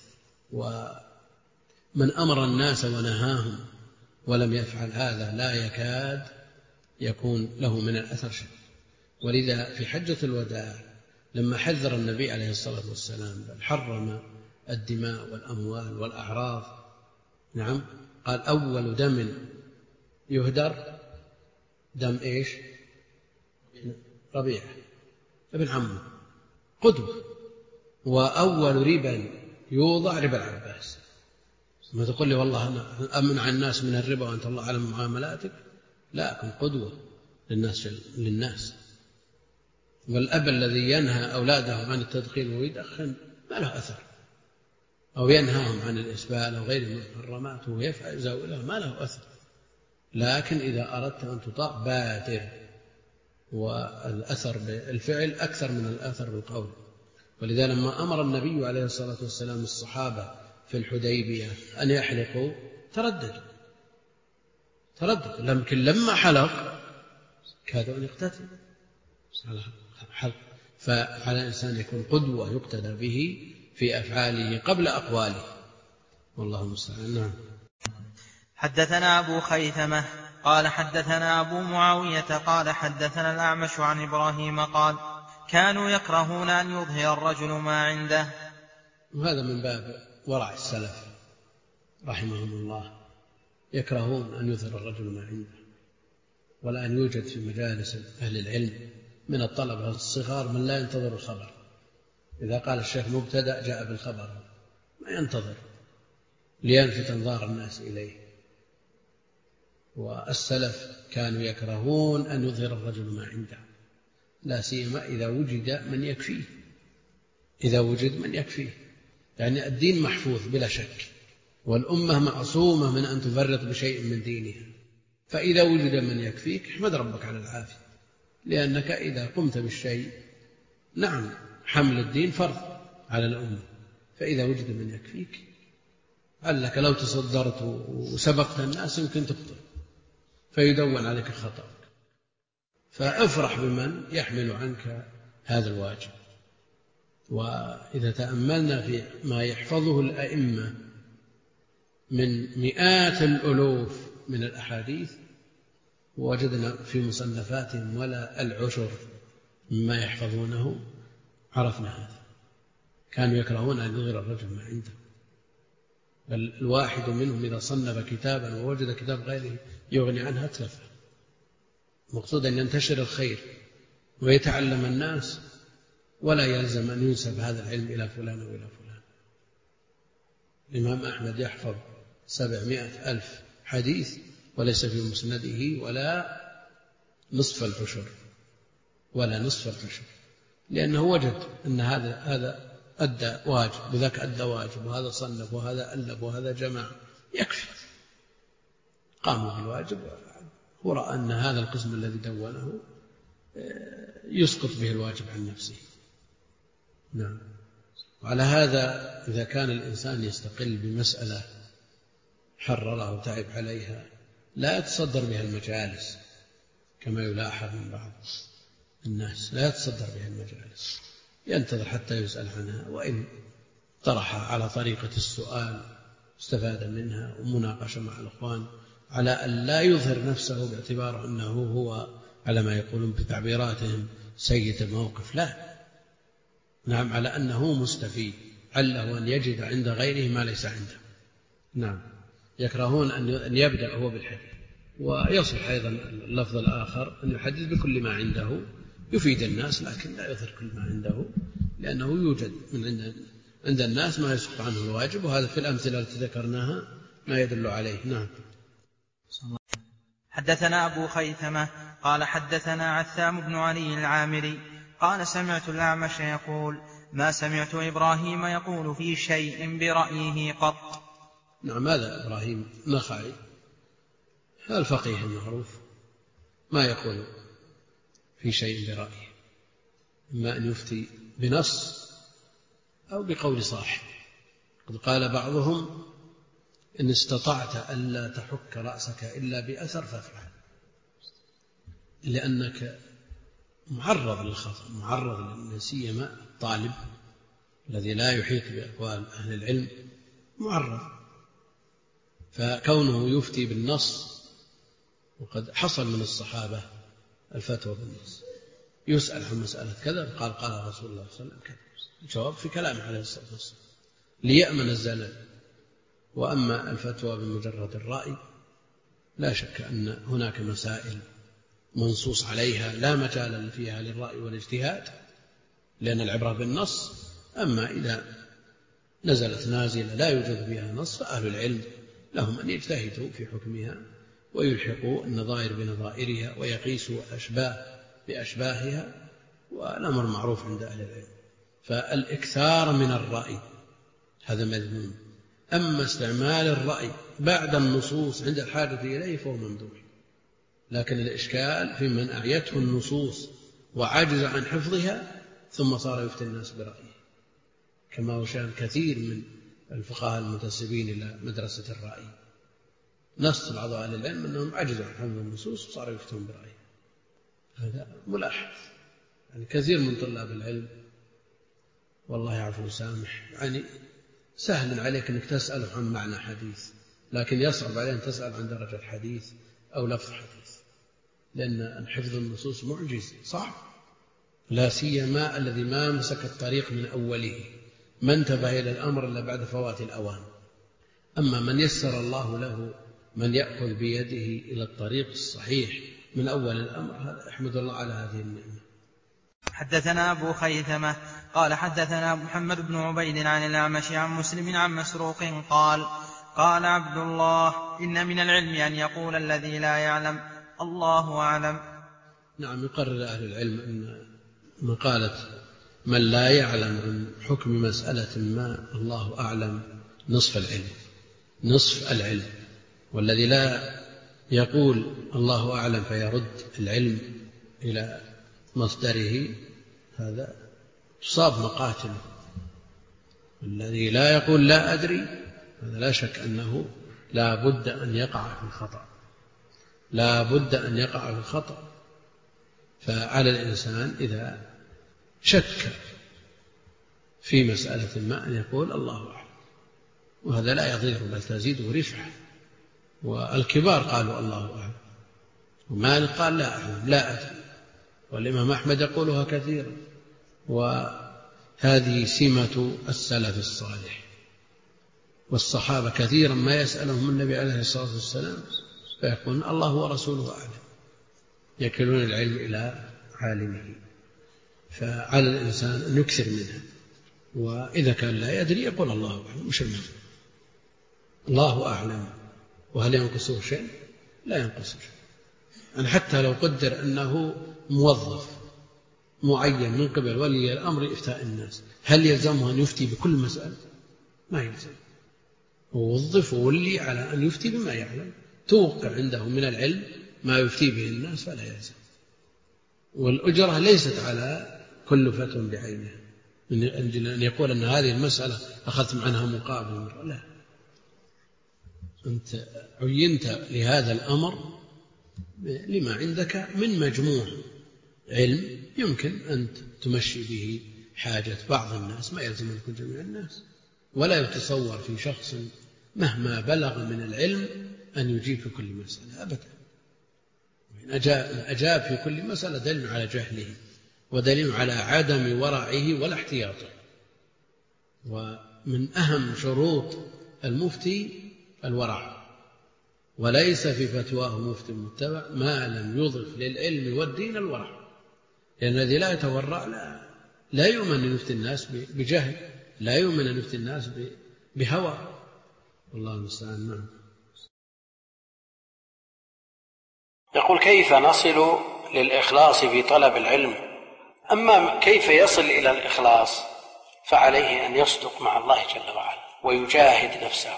ومن أمر الناس ونهاهم ولم يفعل هذا لا يكاد يكون له من الأثر شيء. ولذا في حجة الوداع لما حذر النبي عليه الصلاة والسلام بل حرم الدماء والأموال والأعراض، نعم، قال: أول دم يهدر دم إيش؟ ربيعة ابن عمه، قدوة. وأول ربا يوضع ربا العباس. ما تقول لي والله أنا أمنع الناس من الربا وأنت الله أعلم معاملاتك، لا، كن قدوة للناس للناس. والأب الذي ينهى أولاده عن التدخين ويدخن ما له أثر، أو ينهاهم عن الإسبال أو غير المحرمات ويفعل زاوله ما له أثر. لكن إذا أردت أن تطاع بادر، والأثر بالفعل أكثر من الأثر بالقول. ولذا لما أمر النبي عليه الصلاة والسلام الصحابة في الحديبية أن يحلقوا ترددوا ترددوا لكن لما حلق كادوا أن يقتتلوا حلق. فعلى الإنسان يكون قدوة يقتدى به في أفعاله قبل أقواله، والله المستعان. نعم. حدثنا أبو خيثمة قال حدثنا أبو معاوية قال حدثنا الأعمش عن إبراهيم قال: كانوا يكرهون أن يظهر الرجل ما عنده. وهذا من باب ورع السلف رحمهم الله، يكرهون أن يظهر الرجل ما عنده، ولا أن يوجد في مجالس أهل العلم من الطلبة الصغار من لا ينتظر الخبر، إذا قال الشيخ مبتدأ جاء بالخبر، ما ينتظر ليلفت أنظار الناس إليه. والسلف كانوا يكرهون أن يظهر الرجل ما عنده، لا سيما إذا وجد من يكفيه، إذا وجد من يكفيه، يعني الدين محفوظ بلا شك، والأمة معصومة من أن تفرط بشيء من دينها، فإذا وجد من يكفيك احمد ربك على العافية، لأنك إذا قمت بالشيء، نعم حمل الدين فرض على الأمة، فإذا وجد من يكفيك علك لو تصدرت وسبقت الناس يمكن تخطئ فيدون عليك خطأك، فافرح بمن يحمل عنك هذا الواجب. وإذا تأملنا في ما يحفظه الأئمة من مئات الألوف من الأحاديث وجدنا في مصنفاتهم ولا العشر مما يحفظونه، عرفنا هذا. كانوا يكرهون أن يظهر الرجل ما عنده، بل الواحد منهم إذا صنف كتابا ووجد كتاب غيره يغني عنها تلفه. مقصود أن ينتشر الخير ويتعلم الناس، ولا يلزم أن ينسب هذا العلم إلى فلان أو إلى فلان. الإمام أحمد يحفظ سبعمائة ألف حديث وليس في مسنده ولا نصف العشر ولا نصف العشر، لأنه وجد أن هذا هذا أدى واجب وذاك أدى واجب، وهذا صنف وهذا ألف وهذا جمع، يكفي، قاموا بالواجب. هو رأى أن هذا القسم الذي دونه يسقط به الواجب عن نفسه. نعم. وعلى هذا إذا كان الإنسان يستقل بمسألة حررها وتعب عليها لا يتصدر بها المجالس كما يلاحظ من بعض الناس، لا يتصدر بها المجالس، ينتظر حتى يسأل عنها، وإن طرحها على طريقة السؤال استفاد منها ومناقشة مع الأخوان على أن لا يظهر نفسه باعتبار أنه هو على ما يقولون بتعبيراتهم سيد الموقف، لا، نعم، على أنه مستفيد، عله أن يجد عند غيره ما ليس عنده. نعم. يكرهون أن يبدأ هو بالحديث، ويصح أيضا اللفظ الآخر أن يحدث بكل ما عنده يفيد الناس، لكن لا يظهر كل ما عنده، لأنه يوجد من عند عند الناس ما يسقط عنه الواجب، وهذا في الأمثلة التي ذكرناها ما يدل عليه. نعم. حدثنا أبو خيثمة قال حدثنا عثام بن علي العامري قال سمعت الأعمش يقول ما سمعت إبراهيم يقول في شيء برأيه قط. نعم، هذا إبراهيم نخعي الفقيه المعروف ما يقول في شيء برأيه، إما أن يفتي بنص أو بقول صاحب. قد قال بعضهم إن استطعت ألا تحك رأسك إلا بأثر فافعل، لأنك معرض للخطأ، معرض لا سيما الطالب الذي لا يحيط بأقوال أهل العلم معرض، فكونه يفتي بالنص، وقد حصل من الصحابة الفتوى بالنص، يسأل عن مسألة كذا قال قال رسول الله صلى الله عليه وسلم كذا، الجواب في كلامه عليه الصلاة والسلام ليأمن الزلل. وأما الفتوى بمجرد الرأي لا شك أن هناك مسائل منصوص عليها لا مجال فيها للرأي والاجتهاد، لأن العبرة بالنص. أما إذا نزلت نازلة لا يوجد فيها نص فأهل العلم لهم أن يجتهدوا في حكمها ويلحقوا النظائر بنظائرها ويقيسوا الأشباه بأشباهها، والأمر معروف عند أهل العلم. فالإكثار من الرأي هذا مذموم، أما استعمال الرأي بعد النصوص عند الحاجة إليه فهو ممدوح. لكن الإشكال في من أعيته النصوص وعجز عن حفظها ثم صار يفتي الناس برأيه، كما هو شأن كثير من الفقهاء المنتسبين إلى مدرسة الرأي. نص بعض أهل العلم أنهم عجزوا عن حفظ النصوص وصاروا يفتون برأيه، هذا ملاحظ. يعني كثير من طلاب العلم والله يعفو ويسامح، يعني سهل عليك أنك تسأل عن معنى حديث، لكن يصعب عليه أن تسأل عن درجة حديث أو لفظ حديث، لأن حفظ النصوص معجز صعب، لا سيما الذي ما مسك الطريق من أوله، ما انتبه إلى الأمر إلا بعد فوات الأوان. أما من يسر الله له من يأخذ بيده إلى الطريق الصحيح من أول الأمر، هذا أحمد الله على هذه النعمة. حدثنا أبو خيثمة قال حدثنا محمد بن عبيد عن الأعمش عن مسلم عن مسروق قال قال عبد الله إن من العلم أن يقول الذي لا يعلم الله أعلم. نعم، يقرر أهل العلم أن مقالة من لا يعلم عن حكم مسألة ما الله أعلم نصف العلم، نصف العلم. والذي لا يقول الله أعلم فيرد العلم إلى مصدره هذا تصاب مقاتل. الذي لا يقول لا أدري هذا لا شك أنه لا بد أن يقع في الخطأ، لا بد أن يقع في الخطأ. فعلى الإنسان إذا شك في مسألة ما أن يقول الله أعلم، وهذا لا يضير بل تزيده رفعة. والكبار قالوا الله أعلم، ومالك قال لا أعلم لا أدري، والإمام أحمد يقولها كثيرا. وهذه سمة السلف الصالح، والصحابة كثيرا ما يسألهم النبي عليه الصلاة والسلام فيقولون الله ورسوله أعلم، يكلون العلم إلى عالمه. فعلى الإنسان أن يكثر منها، وإذا كان لا يدري يقول الله أعلم، مش المهم الله أعلم. وهل ينقصه شيء؟ لا ينقصه شيء. يعني حتى لو قدر أنه موظف معين من قبل ولي الأمر إفتاء الناس، هل يلزمه أن يفتي بكل مسألة؟ ما يلزم. ووظف وولي على أن يفتي بما يعلم، توقع عنده من العلم ما يفتي به الناس فلا يلزم. والأجرة ليست على كل فتوى بعينها، من أجل أن يقول أن هذه المسألة أخذت عنها مقابل، لا، أنت عينت لهذا الأمر لما عندك من مجموع علم يمكن أن تمشي به حاجة بعض الناس، ما يلزم أن يكون جميع الناس. ولا يتصور في شخص مهما بلغ من العلم أن يجيب في كل مسألة أبدا. أجاب في كل مسألة دليل على جهله، ودليل على عدم ورعه ولا احتياطه. ومن أهم شروط المفتي الورع، وليس في فتواه مفتي متبع ما لم يضف للعلم والدين الورع. لأن الذي لا يتورع لا, لا يؤمن أن يفتي الناس بجهل، لا يؤمن أن يفتي الناس بهوى. والله المستعان. نعم. يقول كيف نصل للإخلاص في طلب العلم؟ أما كيف يصل إلى الإخلاص فعليه أن يصدق مع الله جل وعلا ويجاهد نفسه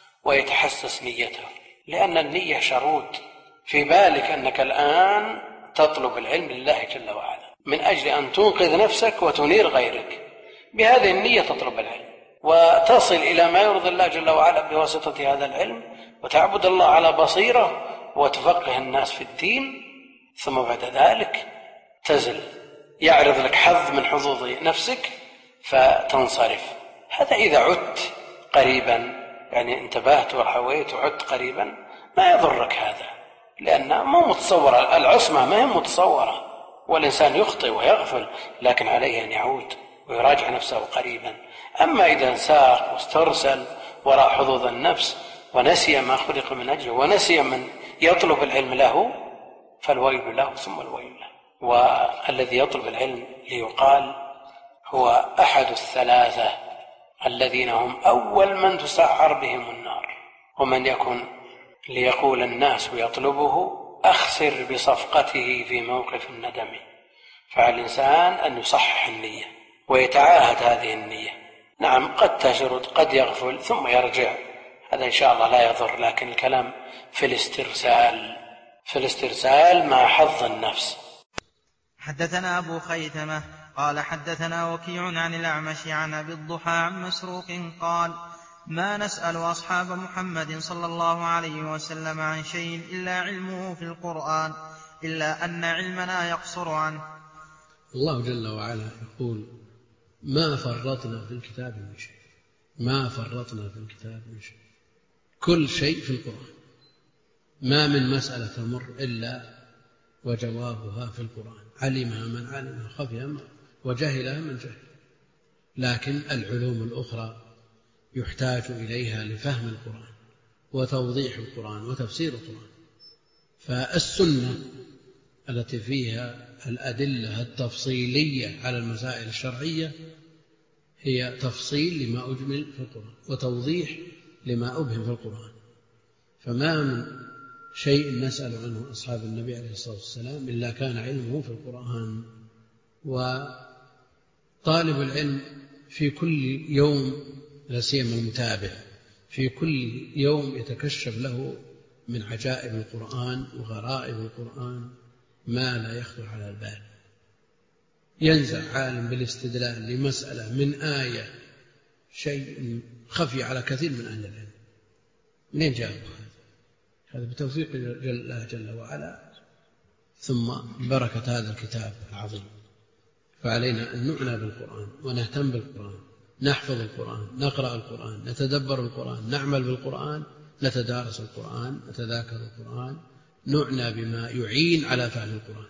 ويتحسس نيته، لأن النية شرود. في بالك أنك الآن تطلب العلم لله جل وعلا من أجل أن تنقذ نفسك وتنير غيرك، بهذه النية تطلب العلم وتصل إلى ما يرضي الله جل وعلا بواسطة هذا العلم، وتعبد الله على بصيرة وتفقه الناس في الدين. ثم بعد ذلك تزل، يعرض لك حظ من حظوظ نفسك فتنصرف. هذا إذا عدت قريبا، يعني انتبهت وحويت وعدت قريبا، ما يضرك هذا، لأن مو متصورة العصمة، ما هي متصورة، والإنسان يخطئ ويغفل، لكن عليه أن يعود ويراجع نفسه قريبا. أما إذا ساق واسترسل وراء حظوظ النفس ونسي ما خلق من أجله ونسي من يطلب العلم له فالويل له ثم الويل له. والذي يطلب العلم ليقال هو أحد الثلاثة الذين هم أول من تسعر بهم النار. ومن يكن ليقول الناس ويطلبه أخسر بصفقته في موقف الندم. فعلى الإنسان أن يصحح النية ويتعاهد هذه النية. نعم قد تشرد قد يغفل ثم يرجع، هذا إن شاء الله لا يضر، لكن الكلام في الاسترسال في الاسترسال مع حظ النفس. حدثنا أبو خيثمة قال حدثنا وكيع عن الأعمش عن أبي الضحى عن مسروق قال ما نسأل أصحاب محمد صلى الله عليه وسلم عن شيء إلا علمه في القرآن، إلا أن علمنا يقصر عنه. الله جل وعلا يقول ما فرطنا في الكتاب من شيء، ما فرطنا في الكتاب من شيء، كل شيء في القرآن. ما من مسألة تمر إلا وجوابها في القرآن، علمها من علمها، خفيها وجهلها من جهل. لكن العلوم الأخرى يحتاج إليها لفهم القرآن وتوضيح القرآن وتفسير القرآن. فالسنة التي فيها الأدلة التفصيلية على المسائل الشرعية هي تفصيل لما أجمل في القرآن وتوضيح لما أبهم في القرآن. فما من شيء نسأل عنه أصحاب النبي عليه الصلاة والسلام إلا كان علمه في القرآن. وطالب العلم في كل يوم، لا سيما المتابع، في كل يوم يتكشف له من عجائب القرآن وغرائب القرآن ما لا يخطر على البال. ينزع عالم بالاستدلال لمسألة من آية شيء خفي على كثير من أهل العلم. منين جاء هذا؟ هذا بتوفيق الله جل وعلا، ثم بركة هذا الكتاب العظيم. فعلينا أن نعنى بالقرآن ونهتم بالقرآن، نحفظ القرآن، نقرأ القرآن، نتدبر القرآن، نعمل بالقرآن، نتدارس القرآن، نتذاكر القرآن، نعنى بما يعين على فهم القرآن.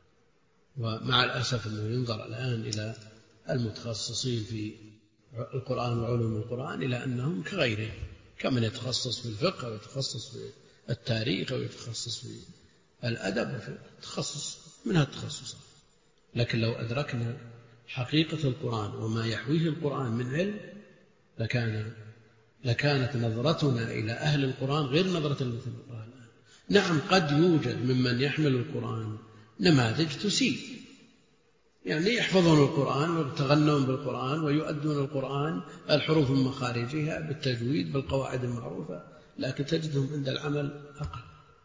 ومع الأسف أنه ينظر الآن إلى المتخصصين في القرآن وعلوم القرآن إلى أنهم كغيرهم، كمن يتخصص في الفقه ويتخصص في التاريخ ويتخصص في الأدب وفي التخصص من هالتخصصات. لكن لو أدركنا حقيقة القرآن وما يحويه القرآن من علم لكان لكانت نظرتنا إلى أهل القرآن غير نظرة التي نراها الآن. نعم، قد يوجد ممن يحمل القرآن نماذج تسيء، يعني يحفظون القرآن ويتغنون بالقرآن ويؤدون القرآن الحروف من مخارجها بالتجويد بالقواعد المعروفة، لكن تجدهم عند العمل أقل.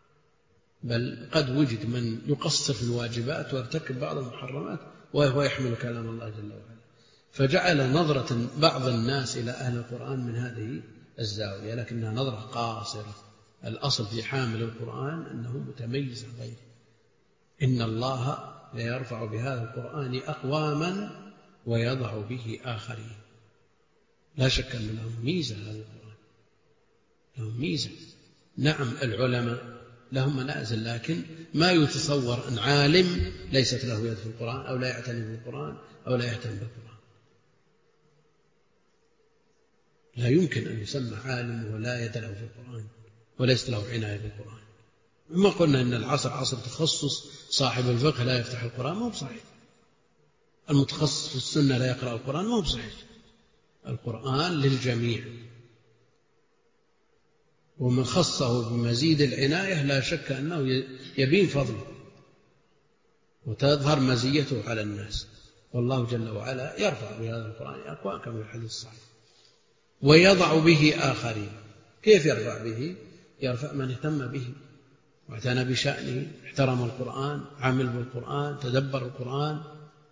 بل قد وجد من يقصر في الواجبات ويرتكب بعض المحرمات وهو يحمل كلام الله جل وعلا. فجعل نظرة بعض الناس إلى أهل القرآن من هذه الزاوية، لكنها نظرة قاصرة. الأصل في حامل القرآن أنه متميز عن غيره. إن الله ليرفع بهذا القرآن أقواما ويضع به آخرين. لا شك أن لهم ميزة هذا القرآن، لهم ميزة. نعم، العلماء لهم منازل، لكن ما يتصور أن عالم ليست له يد في القرآن أو لا يعتني بالقرآن أو لا يهتم بالقرآن. لا يمكن أن يسمى عالم ولا يد له في القرآن وليس له عناية بالقرآن. ما قلنا أن العصر عصر تخصص، صاحب الفقه لا يفتح القرآن، ما هو صحيح. المتخصص في السنة لا يقرأ القرآن، ما هو صحيح. القرآن للجميع، ومن خصه بمزيد العناية لا شك أنه يبين فضله وتظهر مزيته على الناس. والله جل وعلا يرفع بهذا القرآن أقوام كما في الحديث الصحيح ويضع به آخرين. كيف يرفع به؟ يرفع من اهتم به واعتنى بشأنه، احترم القرآن، عمل بالقرآن، تدبر القرآن.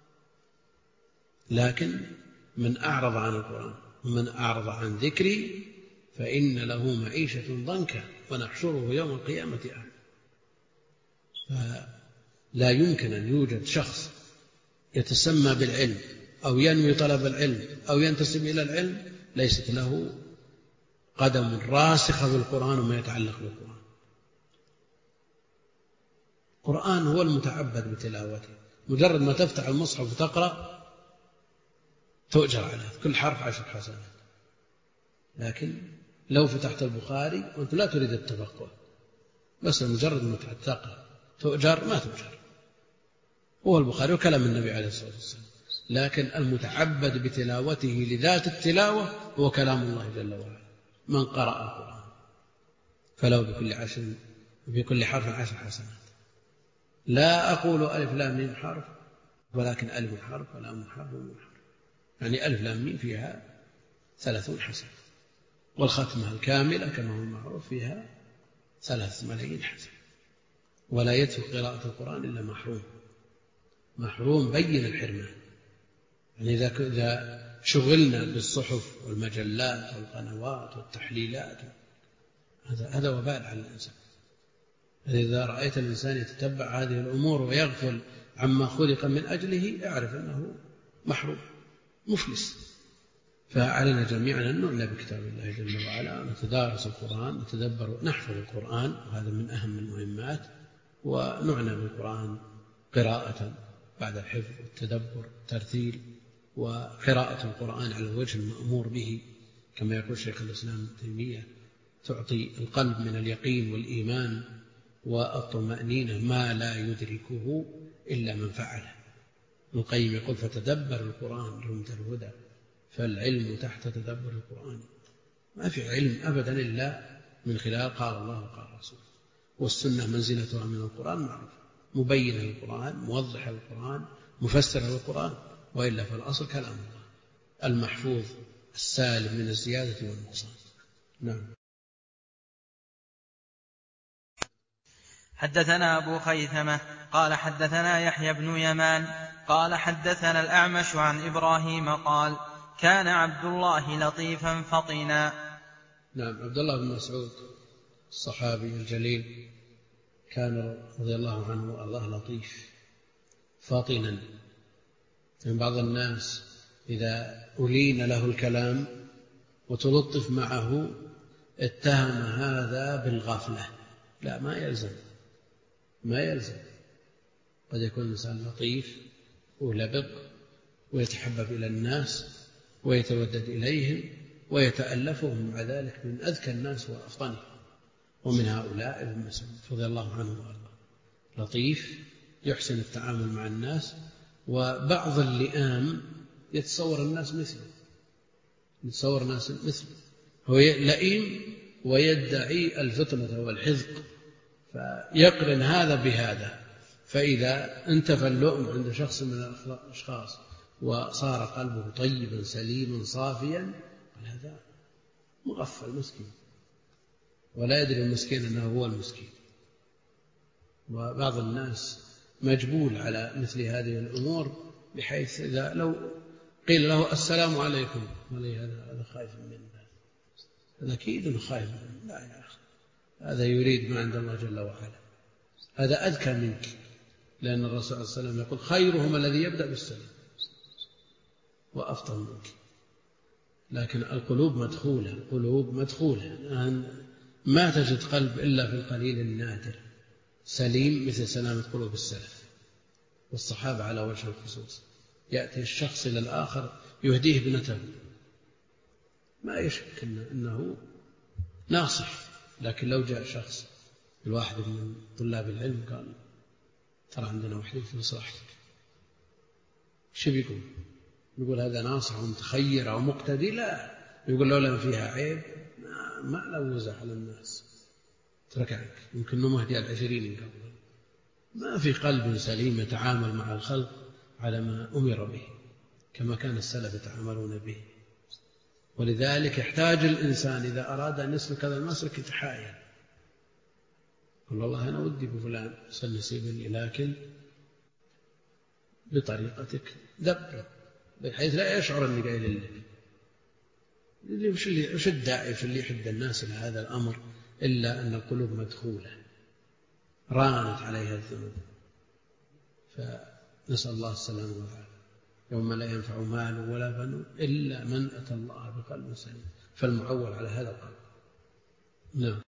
لكن من أعرض عن القرآن ومن أعرض عن ذكري فإن له معيشة ضنكا ونحشره يوم القيامة أعمى. فلا يمكن أن يوجد شخص يتسمى بالعلم أو ينوي طلب العلم أو ينتسب إلى العلم ليست له قدم راسخة بالقرآن وما يتعلق بالقرآن. القرآن هو المتعبد بتلاوته. مجرد ما تفتح المصحف وتقرأ تؤجر عليه كل حرف عشر حسنات. لكن لو فتحت البخاري وأنت لا تريد التفقه، بس مجرد ما تقرأ تؤجر ما تؤجر. هو البخاري وكلام النبي عليه الصلاة والسلام، لكن المتعبد بتلاوته لذات التلاوة هو كلام الله جل وعلا. من قرأ القرآن فلو بكل عشر بكل حرف عشر حسنات. لا أقول ألف لام ميم حرف، ولكن ألف حرف ولام حرف وميم حرف، يعني ألف لام ميم فيها ثلاثون حسنة، والختمة الكاملة كما هو معروف فيها ثلاث ملايين حسنة. ولا يدفع قراءة القرآن إلا محروم، محروم بين الحرمان. يعني إذا شغلنا بالصحف والمجلات والقنوات والتحليلات هذا هذا وبال على الإنسان. إذا رأيت الإنسان يتتبع هذه الأمور ويغفل عما خلق من أجله اعرف أنه محروم مفلس. فعلينا جميعا أن نعنى بكتاب الله جل وعلا، نتدارس القرآن، نتدبر، نحفظ القرآن، وهذا من أهم المهمات. ونعنى بالقرآن قراءة بعد الحفظ والتدبر والترتيل، وقراءة القرآن على الوجه المأمور به كما يقول شيخ الإسلام ابن تيمية، تعطي القلب من اليقين والإيمان والطمأنينة ما لا يدركه إلا من فعله. ابن القيم يقول فتدبر القرآن رمت الهدى، فالعلم تحت تدبر القرآن. ما في علم أبدا إلا من خلال قال الله وقال الرسول، والسنة منزلتها من القرآن معروف، مبين للقرآن، موضح للقرآن، مفسر للقرآن، وإلا فالأصل كلام الله المحفوظ السالم من الزيادة والنقصان. نعم. حدثنا أبو خيثمة قال حدثنا يحيى بن يمان قال حدثنا الأعمش عن إبراهيم قال كان عبد الله لطيفا فطنا. نعم. عبد الله بن مسعود الصحابي الجليل كان رضي الله عنه وأرضاه لطيف فاطنا. من بعض الناس إذا ألين له الكلام وتلطف معه اتهم هذا بالغفلة. لا، ما يلزم ما يلزم قد يكون الإنسان لطيف ولبق ويتحبب إلى الناس ويتودد إليهم ويتألفهم مع ذلك من أذكى الناس وأفطنهم، ومن هؤلاء ابن مسعود رضي الله عنه وارضاه لطيف يحسن التعامل مع الناس، وبعض اللئام يتصور الناس مثله يتصور الناس مثله هو لئيم ويدعي الفطنة والحذق، فيقرن هذا بهذا. فإذا انتفى اللؤم عند شخص من الأشخاص وصار قلبه طيبا سليما صافيا، هذا مغفل مسكين ولا يدري المسكين أنه هو المسكين. وبعض الناس مجبول على مثل هذه الأمور، بحيث إذا لو قيل له السلام عليكم عليه هذا خائف منه، هذا أكيد خائف منه. لا يا أخي، هذا يريد ما عند الله جل وعلا، هذا أذكى منك، لأن الرسول صلى الله عليه وسلم يقول خيرهم الذي يبدأ بالسلام، وأفضل منك. لكن القلوب مدخولة القلوب مدخولة ما تجد قلب إلا في القليل النادر سليم مثل سلامة قلوب السلف والصحابة على وجه الخصوص. يأتي الشخص إلى الآخر يهديه ابنته، ما يشك أنه ناصح، لكن لو جاء شخص الواحد من طلاب العلم قال ترى عندنا وحدة في مصلحتك، شو بيقول؟ يقول هذا ناصح ومتخير أو مقتدي؟ لا، يقول لولا فيها عيب ما لوزح على الناس، تركعك يمكن أنه مهدي العشرين قبل. ما في قلب سليم يتعامل مع الخلق على ما أمر به كما كان السلف يتعاملون به. ولذلك يحتاج الإنسان إذا أراد أن يسلك هذا المسلك يتحايل، قل والله أنا ودي بفلان سلسيبني، لكن بطريقتك دبر بحيث لا يشعر أني قايل لك. وش الداعي في اللي يحد الناس إلى هذا الأمر إلا أن القلوب مدخولة رانت عليها الذنوب. فنسأل الله السلامة والعافية. يوم لا ينفع مال ولا بنون إلا من أتى الله بقلب سليم، فالمعول على هذا القلب. نعم.